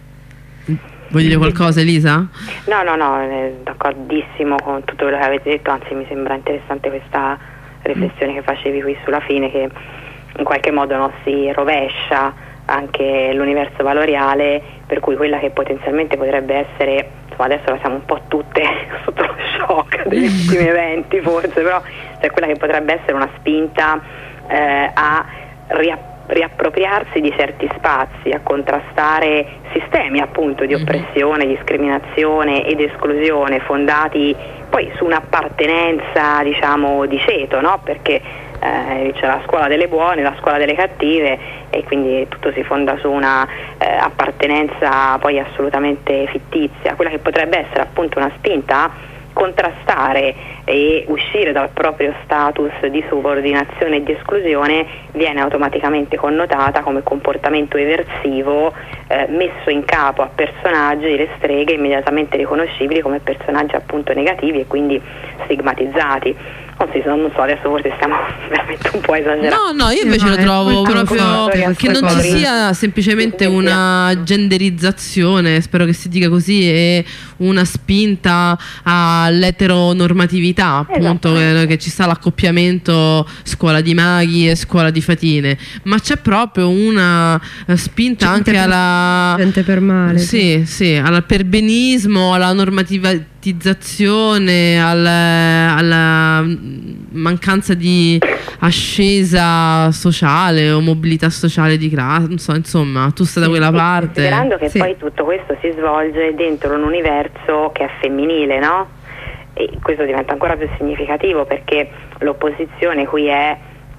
Vuoi dire qualcosa, Elisa? No, no, no, eh, d'accordissimo con tutto quello che avete detto, anzi mi sembra interessante questa riflessione che facevi qui sulla fine, che in qualche modo no, si rovescia anche l'universo valoriale, per cui quella che potenzialmente potrebbe essere, insomma adesso la siamo un po' tutte sotto lo shock degli ultimi eventi forse, però cioè quella che potrebbe essere una spinta eh, a riapp- riappropriarsi di certi spazi, a contrastare sistemi appunto di oppressione, discriminazione ed esclusione fondati poi su un'appartenenza, diciamo, di ceto, no? Perché eh, c'è la scuola delle buone, la scuola delle cattive, e quindi tutto si fonda su una eh, appartenenza poi assolutamente fittizia. Quella che potrebbe essere appunto una spinta a contrastare e uscire dal proprio status di subordinazione e di esclusione viene automaticamente connotata come comportamento eversivo, eh, messo in capo a personaggi, le streghe, immediatamente riconoscibili come personaggi appunto negativi e quindi stigmatizzati. Non so, non so, adesso forse stiamo veramente un po' esagerando. No, no, io invece No, lo è trovo molto proprio forte che questa non ci cosa. sia semplicemente una genderizzazione, spero che si dica così, e una spinta all'eteronormatività, appunto, Esatto. che, che ci sta l'accoppiamento scuola di maghi e scuola di fatine, ma c'è proprio una eh, spinta Gente anche per- alla gente per male. sì, sì, al perbenismo, alla normativizzazione, al- alla mancanza di ascesa sociale o mobilità sociale di classe, non so, insomma, tu stai da quella parte. Considerando che Sì. poi tutto questo si svolge dentro un universo che è femminile, no? E questo diventa ancora più significativo perché l'opposizione qui è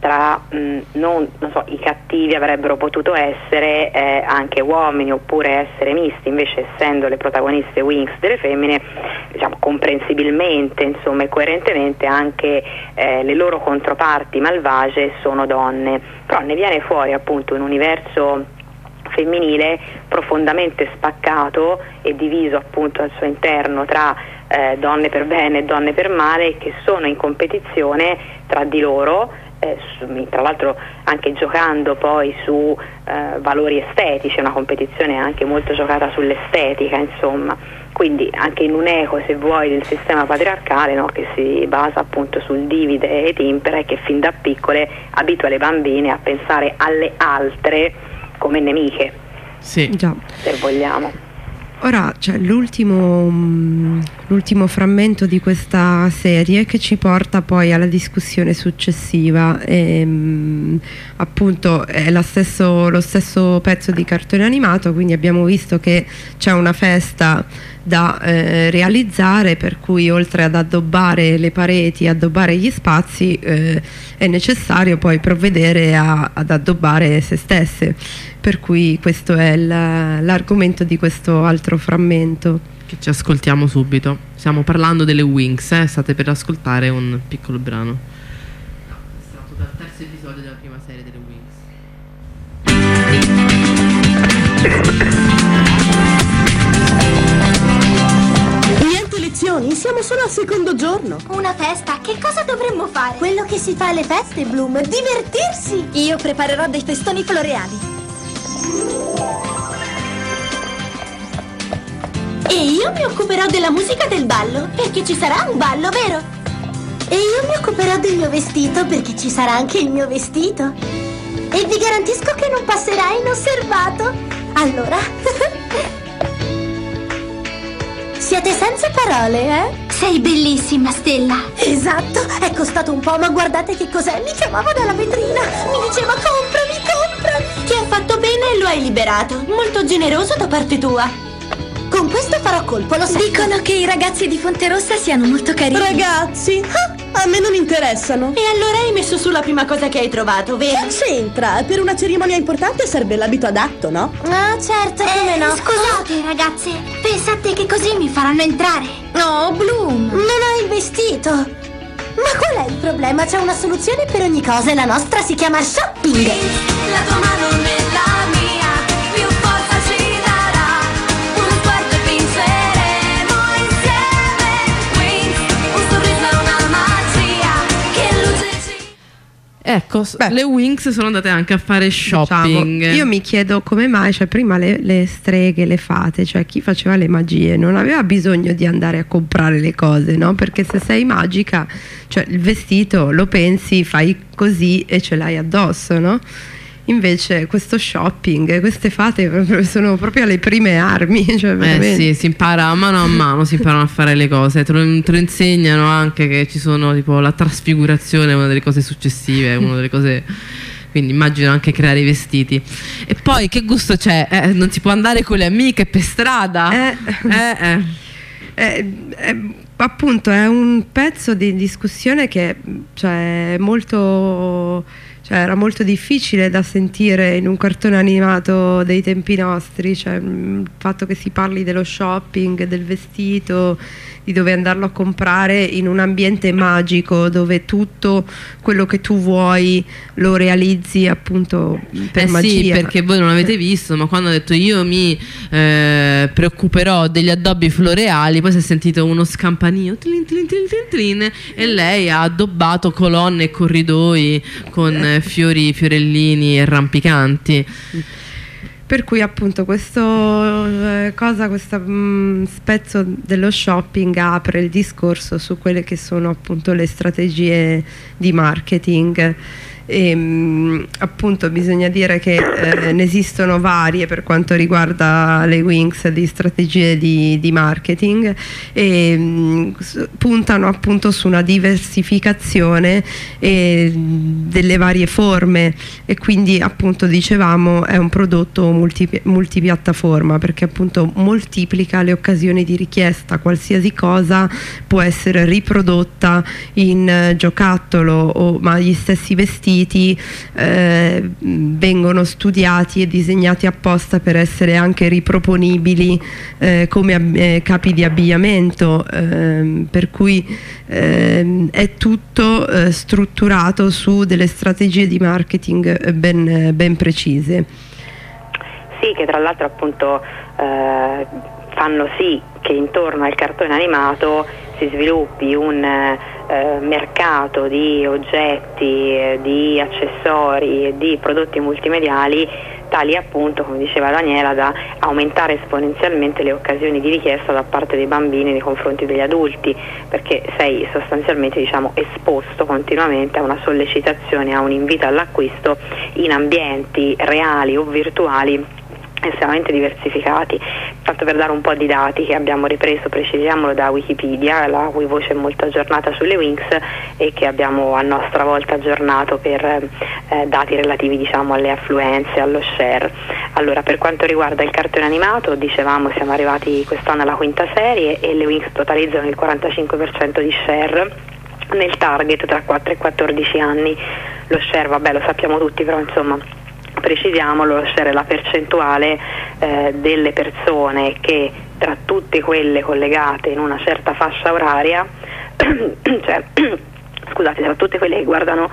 tra mh, non, non so, i cattivi avrebbero potuto essere eh, anche uomini oppure essere misti, invece essendo le protagoniste Winx delle femmine, diciamo comprensibilmente, insomma, e coerentemente anche eh, le loro controparti malvagie sono donne, però ne viene fuori appunto un universo femminile profondamente spaccato e diviso appunto al suo interno tra eh, donne per bene e donne per male, che sono in competizione tra di loro, eh, su, tra l'altro anche giocando poi su eh, valori estetici, una competizione anche molto giocata sull'estetica, insomma, quindi anche in un eco, se vuoi, del sistema patriarcale, no, che si basa appunto sul divide et impera e che fin da piccole abitua le bambine a pensare alle altre come nemiche, sì, già, se vogliamo. Ora c'è l'ultimo, l'ultimo frammento di questa serie che ci porta poi alla discussione successiva. E, appunto è la stesso, lo stesso pezzo di cartone animato, quindi abbiamo visto che c'è una festa da eh, realizzare, per cui oltre ad addobbare le pareti, addobbare gli spazi, eh, è necessario poi provvedere a, ad addobbare se stesse, per cui questo è l'argomento di questo altro frammento che ci ascoltiamo subito. Stiamo parlando delle Winx, eh? State per ascoltare un piccolo brano estratto dal terzo episodio della prima serie delle Winx. Niente lezioni, siamo solo al secondo giorno. Una festa? Che cosa dovremmo fare? Quello che si fa alle feste, Bloom, divertirsi! Io preparerò dei festoni floreali. E io mi occuperò della musica del ballo, perché ci sarà un ballo, vero? E io mi occuperò del mio vestito, perché ci sarà anche il mio vestito. E vi garantisco che non passerà inosservato. Allora... Siete senza parole, eh? Sei bellissima, Stella. Esatto, è costato un po', ma guardate che cos'è. Mi chiamava dalla vetrina, mi diceva comprami, comprami. Ti ha fatto bene e lo hai liberato. Molto generoso da parte tua. Con questo farò colpo, lo sai. Dicono che i ragazzi di Fonterossa siano molto carini. Ragazzi? Ah, a me non interessano. E allora hai messo su la prima cosa che hai trovato, vero? Che c'entra? Per una cerimonia importante serve l'abito adatto, no? Ah, certo, come eh, no. Scusate, ragazze, pensate che così mi faranno entrare? No, Bloom, non hai il vestito. Ma qual è il problema? C'è una soluzione per ogni cosa e la nostra si chiama shopping. La tua mano nella mia, più forza ci darà. Uno sguardo e vinceremo insieme. Winx, un sorriso e una magia che luce ci... Ecco, Beh. le Winx sono andate anche a fare shopping. Diciamo, io mi chiedo come mai, cioè prima le, le streghe, le fate, cioè chi faceva le magie non aveva bisogno di andare a comprare le cose, no? Perché se sei magica, cioè il vestito lo pensi, fai così e ce l'hai addosso, no? Invece questo shopping, queste fate sono proprio le prime armi, cioè eh sì, si impara a mano a mano, si imparano a fare le cose, te lo, te lo insegnano anche che ci sono tipo la trasfigurazione, una delle cose successive, una delle cose, quindi immagino anche creare i vestiti. E poi che gusto c'è? Eh, non si può andare con le amiche per strada? Eh, eh, eh. eh, eh appunto è un pezzo di discussione che cioè, molto... Cioè, era molto difficile da sentire in un cartone animato dei tempi nostri, cioè, il fatto che si parli dello shopping, del vestito, di dove andarlo a comprare in un ambiente magico dove tutto quello che tu vuoi lo realizzi appunto per eh magia. Sì, perché voi non avete visto, ma quando ha detto io mi eh, preoccuperò degli addobbi floreali, poi si è sentito uno scampanio tlin, tlin, tlin, tlin, tlin, e lei ha addobbato colonne e corridoi con fiori, fiorellini e rampicanti. Per cui appunto questo eh, cosa, questo mh, spezzo dello shopping apre il discorso su quelle che sono appunto le strategie di marketing. E, mh, appunto bisogna dire che eh, ne esistono varie per quanto riguarda le Winx di strategie di, di marketing e mh, puntano appunto su una diversificazione eh, delle varie forme e quindi appunto dicevamo è un prodotto multi, multipiattaforma perché appunto moltiplica le occasioni di richiesta, qualsiasi cosa può essere riprodotta in uh, giocattolo o ma gli stessi vestiti siti eh, vengono studiati e disegnati apposta per essere anche riproponibili eh, come ab- eh, capi di abbigliamento, eh, per cui eh, è tutto eh, strutturato su delle strategie di marketing ben, ben precise. Sì, che tra l'altro appunto eh, fanno sì che intorno al cartone animato si sviluppi un eh, mercato di oggetti, eh, di accessori e di prodotti multimediali tali appunto, come diceva Daniela, da aumentare esponenzialmente le occasioni di richiesta da parte dei bambini nei confronti degli adulti, perché sei sostanzialmente, diciamo, esposto continuamente a una sollecitazione, a un invito all'acquisto in ambienti reali o virtuali estremamente diversificati. Tanto per dare un po' di dati che abbiamo ripreso, precisiamolo, da Wikipedia, la cui voce è molto aggiornata sulle Winx e che abbiamo a nostra volta aggiornato per eh, dati relativi, diciamo, alle affluenze, allo share. Allora, per quanto riguarda il cartone animato, dicevamo, siamo arrivati quest'anno alla quinta serie e le Winx totalizzano il quarantacinque per cento di share nel target tra quattro e quattordici anni. Lo share, vabbè, lo sappiamo tutti, però insomma precisiamolo, lo share è la percentuale eh, delle persone che tra tutte quelle collegate in una certa fascia oraria cioè scusate, tra tutte quelle che guardano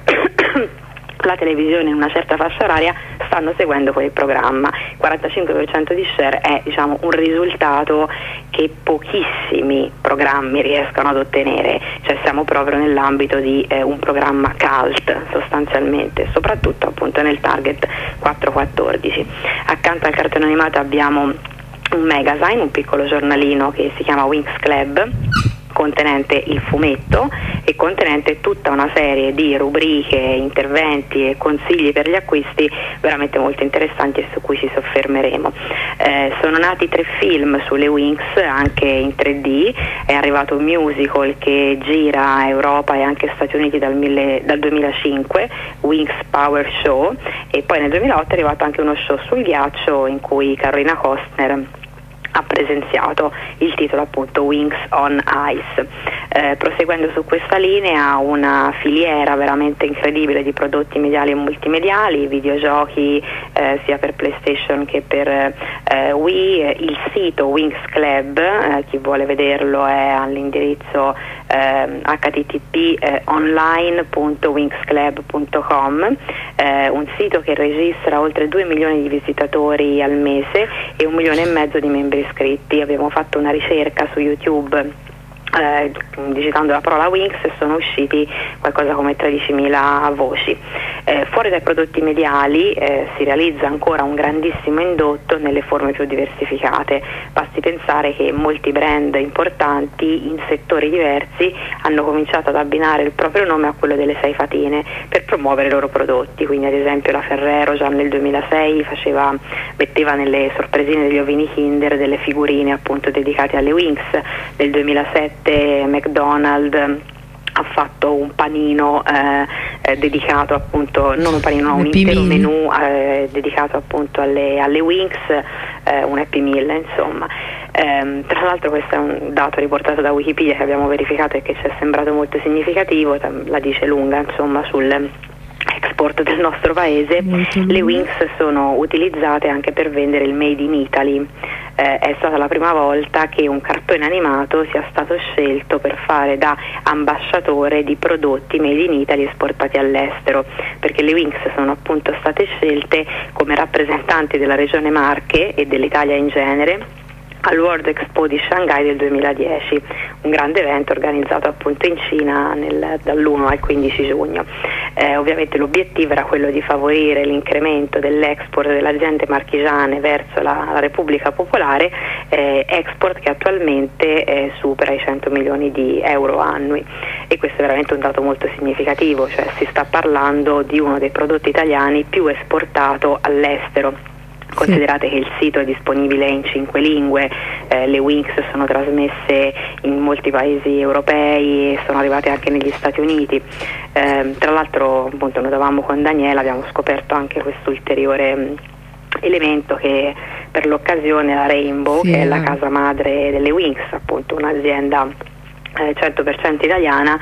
la televisione in una certa fascia oraria stanno seguendo quel programma. Il quarantacinque per cento di share è, diciamo, un risultato che pochissimi programmi riescono ad ottenere, cioè siamo proprio nell'ambito di eh, un programma cult sostanzialmente, soprattutto appunto nel target quattro quattordici. Accanto al cartone animato abbiamo un magazine, un piccolo giornalino che si chiama Winx Club, contenente il fumetto e contenente tutta una serie di rubriche, interventi e consigli per gli acquisti veramente molto interessanti e su cui ci soffermeremo. Eh, sono nati tre film sulle Winx anche in tre D, è arrivato un musical che gira Europa e anche Stati Uniti dal, mille, dal duemilacinque, Winx Power Show, e poi nel duemilaotto è arrivato anche uno show sul ghiaccio in cui Carolina Costner ha presenziato, il titolo appunto Winx on Ice. Eh, proseguendo su questa linea, una filiera veramente incredibile di prodotti mediali e multimediali, videogiochi eh, sia per PlayStation che per eh, Wii, il sito Winx Club, eh, chi vuole vederlo è all'indirizzo eh, h t t p eh, online punto winx club punto com, eh, un sito che registra oltre due milioni di visitatori al mese e un milione e mezzo di membri iscritti. Abbiamo fatto una ricerca su YouTube Eh, digitando la parola Winx e sono usciti qualcosa come tredicimila voci. Eh, fuori dai prodotti mediali eh, si realizza ancora un grandissimo indotto nelle forme più diversificate. Basti pensare che molti brand importanti in settori diversi hanno cominciato ad abbinare il proprio nome a quello delle sei fatine per promuovere i loro prodotti, quindi ad esempio la Ferrero già nel duemilasei faceva, metteva nelle sorpresine degli ovini Kinder delle figurine appunto dedicate alle Winx. Nel duemilasette McDonald's ha fatto un panino eh, eh, dedicato appunto, non un panino, no, un intero menù eh, dedicato appunto alle, alle Winx, eh, un Happy Meal insomma. Eh, tra l'altro questo è un dato riportato da Wikipedia che abbiamo verificato e che ci è sembrato molto significativo, la dice lunga insomma sul export del nostro paese. Le Winx sono utilizzate anche per vendere il Made in Italy. Eh, è stata la prima volta che un cartone animato sia stato scelto per fare da ambasciatore di prodotti Made in Italy esportati all'estero, perché le Winx sono appunto state scelte come rappresentanti della regione Marche e dell'Italia in genere al World Expo di Shanghai del duemiladieci, un grande evento organizzato appunto in Cina nel, dall'primo al quindici giugno. Eh, ovviamente l'obiettivo era quello di favorire l'incremento dell'export delle aziende marchigiane verso la, la Repubblica Popolare, eh, export che attualmente eh, supera i cento milioni di euro annui, e questo è veramente un dato molto significativo, cioè si sta parlando di uno dei prodotti italiani più esportato all'estero. Considerate che il sito è disponibile in cinque lingue, eh, le Winx sono trasmesse in molti paesi europei e sono arrivate anche negli Stati Uniti. Eh, tra l'altro appunto notavamo con Daniela, abbiamo scoperto anche questo ulteriore mh, elemento che per l'occasione la Rainbow, sì, che è la casa madre delle Winx, appunto un'azienda cento per cento italiana, ha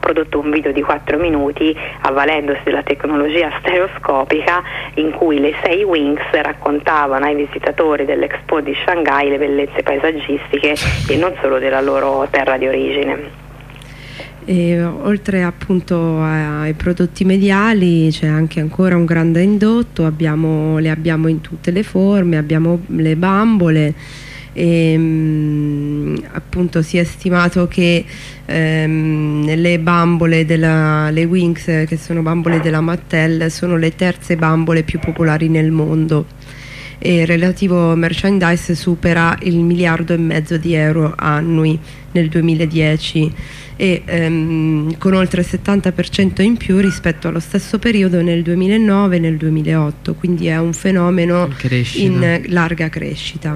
prodotto un video di quattro minuti avvalendosi della tecnologia stereoscopica, in cui le sei Wings raccontavano ai visitatori dell'Expo di Shanghai le bellezze paesaggistiche e non solo della loro terra di origine. E oltre appunto ai prodotti mediali c'è anche ancora un grande indotto, abbiamo, le abbiamo in tutte le forme, abbiamo le bambole e mh, appunto si è stimato che ehm, le bambole della, le Wings, che sono bambole della Mattel, sono le terze bambole più popolari nel mondo e il relativo merchandise supera il miliardo e mezzo di euro annui nel duemiladieci e ehm, con oltre il settanta per cento in più rispetto allo stesso periodo nel duemilanove e nel duemilaotto, quindi è un fenomeno in, in larga crescita.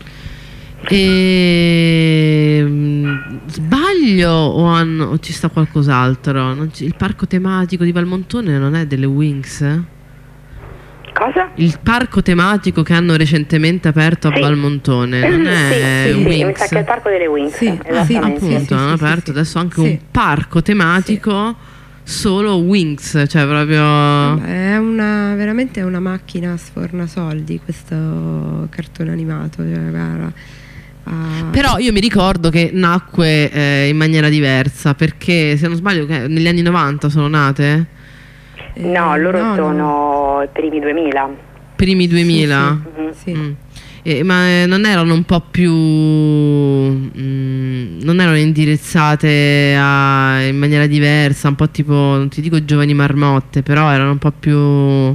E sbaglio o, hanno, o ci sta qualcos'altro? Non ci, il parco tematico di Valmontone non è delle Wings? Cosa? Il parco tematico che hanno recentemente aperto a sì. Valmontone non è sì, sì, Wings? Sì, mi sa che è il parco delle Wings. Sì, sì, appunto, sì, hanno sì, aperto sì, adesso anche sì. un parco tematico sì. solo Wings, cioè proprio è una, veramente una macchina sforna soldi questo cartone animato, cioè, guarda, uh... però io mi ricordo che nacque eh, in maniera diversa, perché se non sbaglio che negli anni novanta sono nate? No, loro no, sono no. i primi duemila. Primi duemila? Sì, sì. Mm. Eh, ma eh, non erano un po' più mm, non erano indirizzate a, in maniera diversa, un po' tipo, non ti dico Giovani Marmotte, però erano un po' più uh,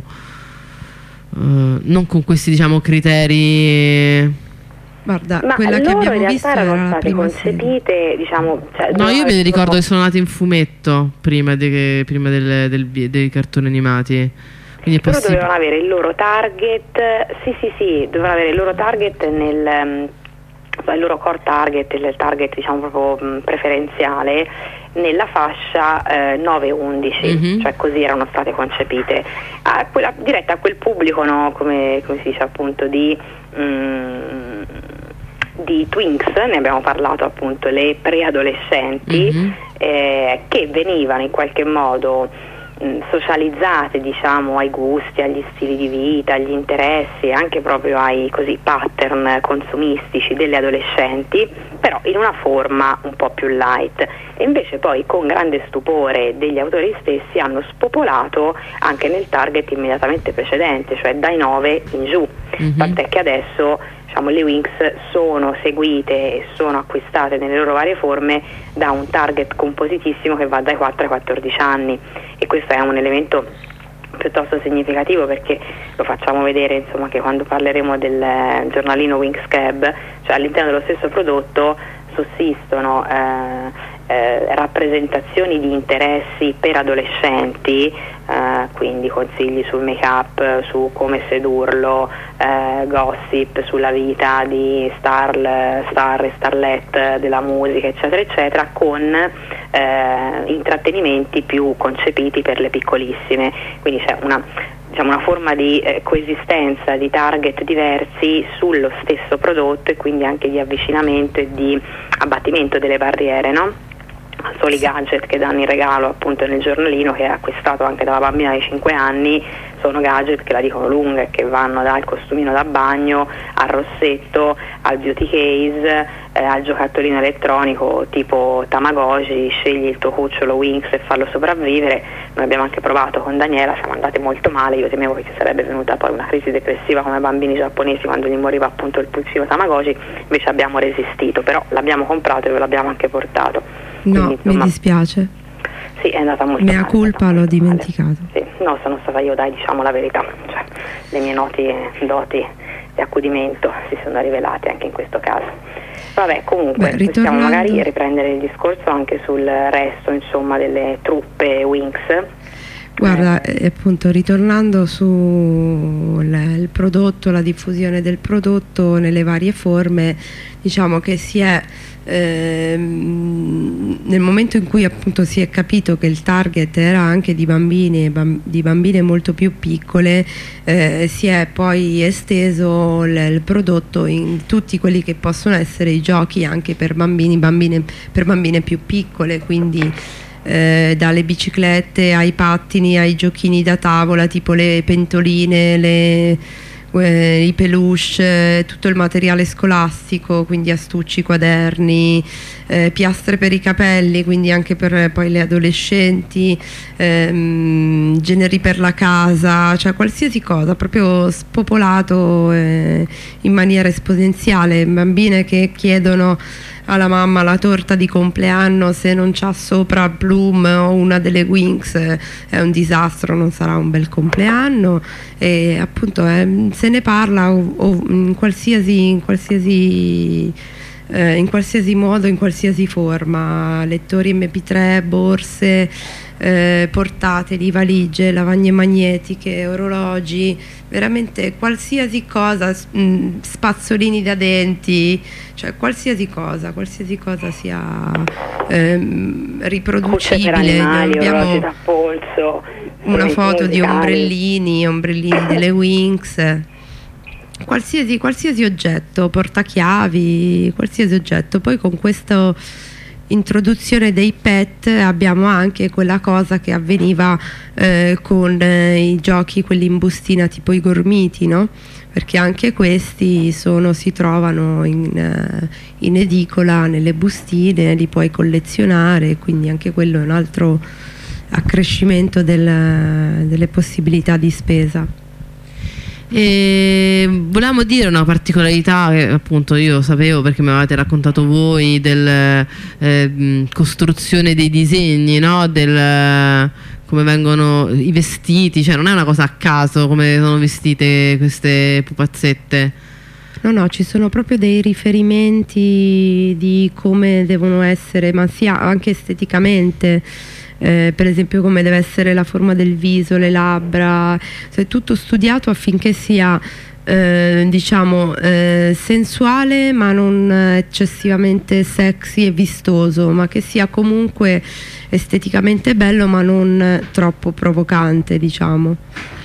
non con questi, diciamo, criteri. Guarda, Ma quella che loro abbiamo in visto realtà era erano la state prima concepite, serie. diciamo, cioè, No, io me ne ricordo che sono... sono nati in fumetto prima, de, prima del, del, dei cartoni animati. Quindi è Loro possibile. dovevano avere il loro target, sì sì sì, dovevano avere il loro target nel, il loro core target, il target diciamo proprio mh, preferenziale nella fascia eh, nove undici, Mm-hmm. cioè così erano state concepite, a quella, diretta a quel pubblico, no, come, come si dice appunto di... Mh, di Twinks, ne abbiamo parlato appunto, le preadolescenti, Mm-hmm. eh, che venivano in qualche modo mh, socializzate, diciamo, ai gusti, agli stili di vita, agli interessi, anche proprio ai così pattern consumistici delle adolescenti, però in una forma un po' più light. E invece poi con grande stupore degli autori stessi hanno spopolato anche nel target immediatamente precedente, cioè dai nove in giù, Mm-hmm. tant'è che adesso diciamo, le Wings sono seguite e sono acquistate nelle loro varie forme da un target compositissimo che va dai quattro ai quattordici anni, e questo è un elemento piuttosto significativo, perché lo facciamo vedere insomma che quando parleremo del eh, giornalino Wings Cab, cioè all'interno dello stesso prodotto sussistono eh, eh, rappresentazioni di interessi per adolescenti, eh, quindi consigli sul make up, su come sedurlo, eh, gossip sulla vita di star, star e starlet della musica, eccetera eccetera, con eh, intrattenimenti più concepiti per le piccolissime, quindi c'è una, diciamo, una forma di eh, coesistenza di target diversi sullo stesso prodotto, e quindi anche di avvicinamento e di abbattimento delle barriere, no? Soli gadget che danno in regalo appunto nel giornalino, che è acquistato anche dalla bambina di cinque anni, sono gadget che la dicono lunga e che vanno dal costumino da bagno al rossetto, al beauty case, eh, al giocattolino elettronico tipo Tamagotchi, scegli il tuo cucciolo Wings e farlo sopravvivere. Noi abbiamo anche provato con Daniela, siamo andate molto male, io temevo che ci sarebbe venuta poi una crisi depressiva come ai bambini giapponesi quando gli moriva appunto il pulsino Tamagotchi, invece abbiamo resistito, però l'abbiamo comprato e ve l'abbiamo anche portato. No, Quindi, insomma, mi dispiace. Sì, è andata molto Mea male. culpa, l'ho dimenticato. Sì, no, sono stata io, dai, diciamo la verità, cioè le mie noti doti di accudimento si sono rivelate anche in questo caso. Vabbè, comunque Beh, possiamo ritornando... magari riprendere il discorso anche sul resto, insomma, delle truppe Wings. Guarda, eh, appunto, ritornando sul prodotto, la diffusione del prodotto nelle varie forme, diciamo che si è ehm, nel momento in cui appunto si è capito che il target era anche di bambini, bam, di bambine molto più piccole, eh, si è poi esteso l, il prodotto in tutti quelli che possono essere i giochi anche per bambini, bambine, per bambine più piccole, quindi eh, dalle biciclette ai pattini, ai giochini da tavola tipo le pentoline, le, eh, i peluche, tutto il materiale scolastico, quindi astucci, quaderni, eh, piastre per i capelli, quindi anche per poi le adolescenti, ehm, generi per la casa, cioè qualsiasi cosa, proprio spopolato eh, in maniera esponenziale. Bambine che chiedono alla mamma la torta di compleanno, se non c'ha sopra Bloom o una delle Winx è un disastro, non sarà un bel compleanno. E appunto eh, se ne parla o, o in qualsiasi in qualsiasi eh, in qualsiasi modo, in qualsiasi forma, lettori M P tre, borse, eh, portatili, valigie, lavagne magnetiche, orologi, veramente qualsiasi cosa, mh, spazzolini da denti, cioè qualsiasi cosa, qualsiasi cosa sia ehm, riproducibile. Animali, abbiamo orologi da polso, una foto di musicali. ombrellini, ombrellini delle Winx, qualsiasi, qualsiasi oggetto, portachiavi, qualsiasi oggetto. Poi con questa introduzione dei pet abbiamo anche quella cosa che avveniva eh, con eh, i giochi, quelli in bustina tipo i gormiti, no? Perché anche questi sono, si trovano in, eh, in edicola, nelle bustine, li puoi collezionare, quindi anche quello è un altro accrescimento del, delle possibilità di spesa. E volevamo dire una particolarità che appunto io sapevo perché mi avevate raccontato voi, del eh, costruzione dei disegni, no? Del come vengono i vestiti, cioè non è una cosa a caso come sono vestite queste pupazzette. No, no, ci sono proprio dei riferimenti di come devono essere, ma sia anche esteticamente. Eh, per esempio come deve essere la forma del viso, le labbra, cioè tutto studiato affinché sia eh, diciamo eh, sensuale ma non eccessivamente sexy e vistoso, ma che sia comunque esteticamente bello ma non troppo provocante, diciamo.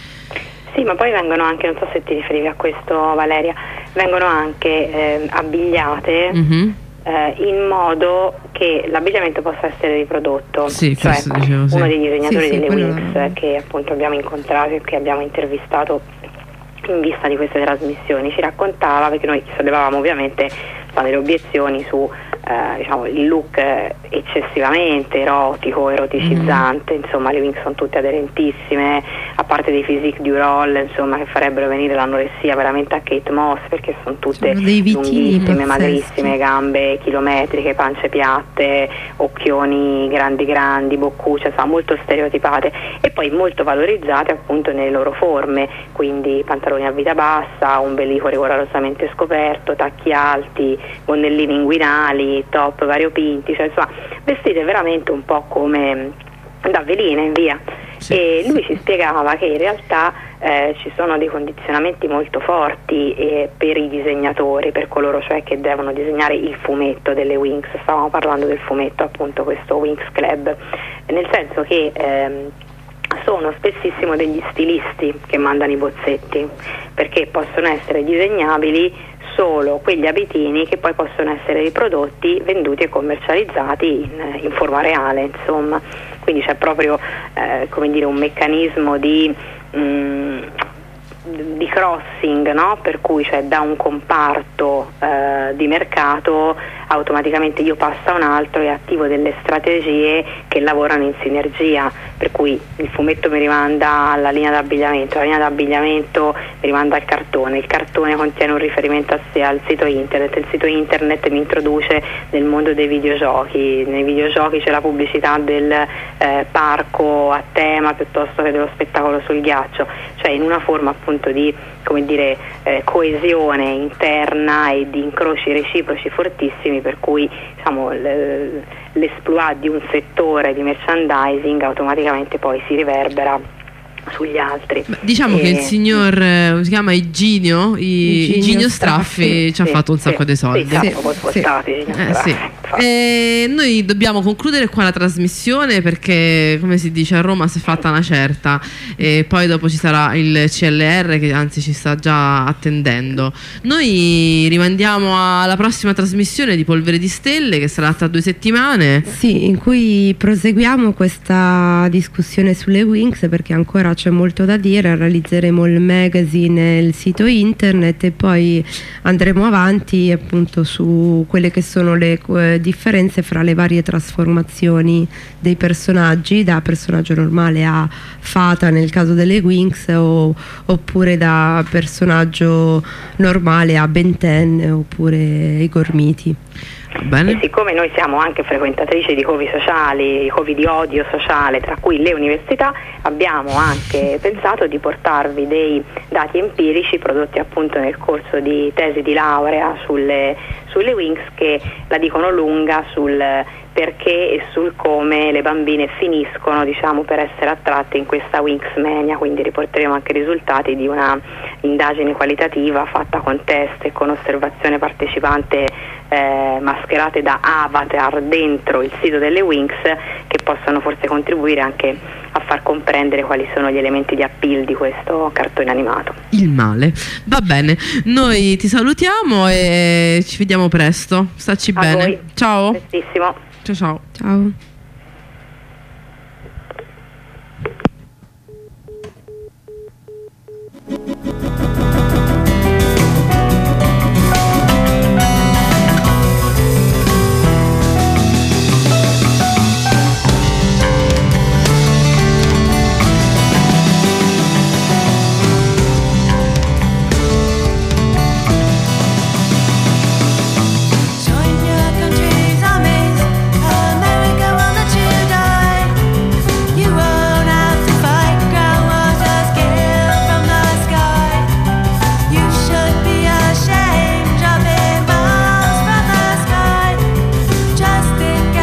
Sì, ma poi vengono anche, non so se ti riferivi a questo Valeria, vengono anche eh, abbigliate mm-hmm. eh, in modo che l'abbigliamento possa essere riprodotto. Sì, cioè dicevo, sì. Uno dei disegnatori sì, sì, delle quello... Winx che appunto abbiamo incontrato e che abbiamo intervistato in vista di queste trasmissioni ci raccontava, perché noi sollevavamo ovviamente delle obiezioni su eh, diciamo, il look eccessivamente erotico, eroticizzante, mm. insomma le Winx sono tutte aderentissime, a parte dei physique du roll, insomma, che farebbero venire l'anoressia veramente a Kate Moss, perché sono tutte sono dei lunghissime, magrissime, gambe chilometriche, pance piatte, occhioni grandi grandi, boccucce, insomma molto stereotipate e poi molto valorizzate appunto nelle loro forme, quindi pantaloni a vita bassa, un ombelico rigorosamente scoperto, tacchi alti, gonnellini inguinali, top variopinti, cioè insomma vestite veramente un po' come da veline via. Sì. E lui ci spiegava che in realtà eh, ci sono dei condizionamenti molto forti eh, per i disegnatori, per coloro cioè che devono disegnare il fumetto delle Winx. Stavamo parlando del fumetto, appunto, questo Winx Club, nel senso che ehm, sono spessissimo degli stilisti che mandano i bozzetti, perché possono essere disegnabili solo quegli abitini che poi possono essere riprodotti, venduti e commercializzati in, in forma reale, insomma. Quindi c'è proprio eh, come dire un meccanismo di, mh, di crossing, no? Per cui cioè, da un comparto eh, di mercato automaticamente io passo a un altro e attivo delle strategie che lavorano in sinergia, per cui il fumetto mi rimanda alla linea d'abbigliamento, la linea d'abbigliamento mi rimanda al cartone, il cartone contiene un riferimento a sé, al sito internet, il sito internet mi introduce nel mondo dei videogiochi, nei videogiochi c'è la pubblicità del eh, parco a tema piuttosto che dello spettacolo sul ghiaccio, cioè in una forma appunto di come dire eh, coesione interna e di incroci reciproci fortissimi, per cui diciamo l'esploit di un settore di merchandising automaticamente poi si riverbera sugli altri. Beh, diciamo e... che il signor eh, si chiama Iginio, I, Iginio Straffi, Straffi ci ha sì, fatto un sacco sì, di soldi. Sì, sì, sì. Spostati, eh, sì. E noi dobbiamo concludere qua la trasmissione perché, come si dice a Roma, si è fatta una certa, e poi dopo ci sarà il C L R che anzi ci sta già attendendo. Noi rimandiamo alla prossima trasmissione di Polvere di Stelle, che sarà tra due settimane. Sì, in cui proseguiamo questa discussione sulle Winx, perché ancora c'è molto da dire. Realizzeremo il magazine e il sito internet, e poi andremo avanti appunto su quelle che sono le eh, differenze fra le varie trasformazioni dei personaggi, da personaggio normale a fata nel caso delle Winx, o, oppure da personaggio normale a Ben ten, oppure i Gormiti. Bene. E siccome noi siamo anche frequentatrici di covi sociali, covi di odio sociale, tra cui le università, abbiamo anche pensato di portarvi dei dati empirici prodotti appunto nel corso di tesi di laurea sulle, sulle Winx, che la dicono lunga sul perché e sul come le bambine finiscono, diciamo, per essere attratte in questa Winx mania. Quindi riporteremo anche i risultati di una indagine qualitativa fatta con test e con osservazione partecipante eh, mascherate da avatar dentro il sito delle Winx, che possono forse contribuire anche a far comprendere quali sono gli elementi di appeal di questo cartone animato. Il male. Va bene, noi ti salutiamo e ci vediamo presto. Stacci A bene. voi. Ciao. Prestissimo. Ciao ciao. Ciao.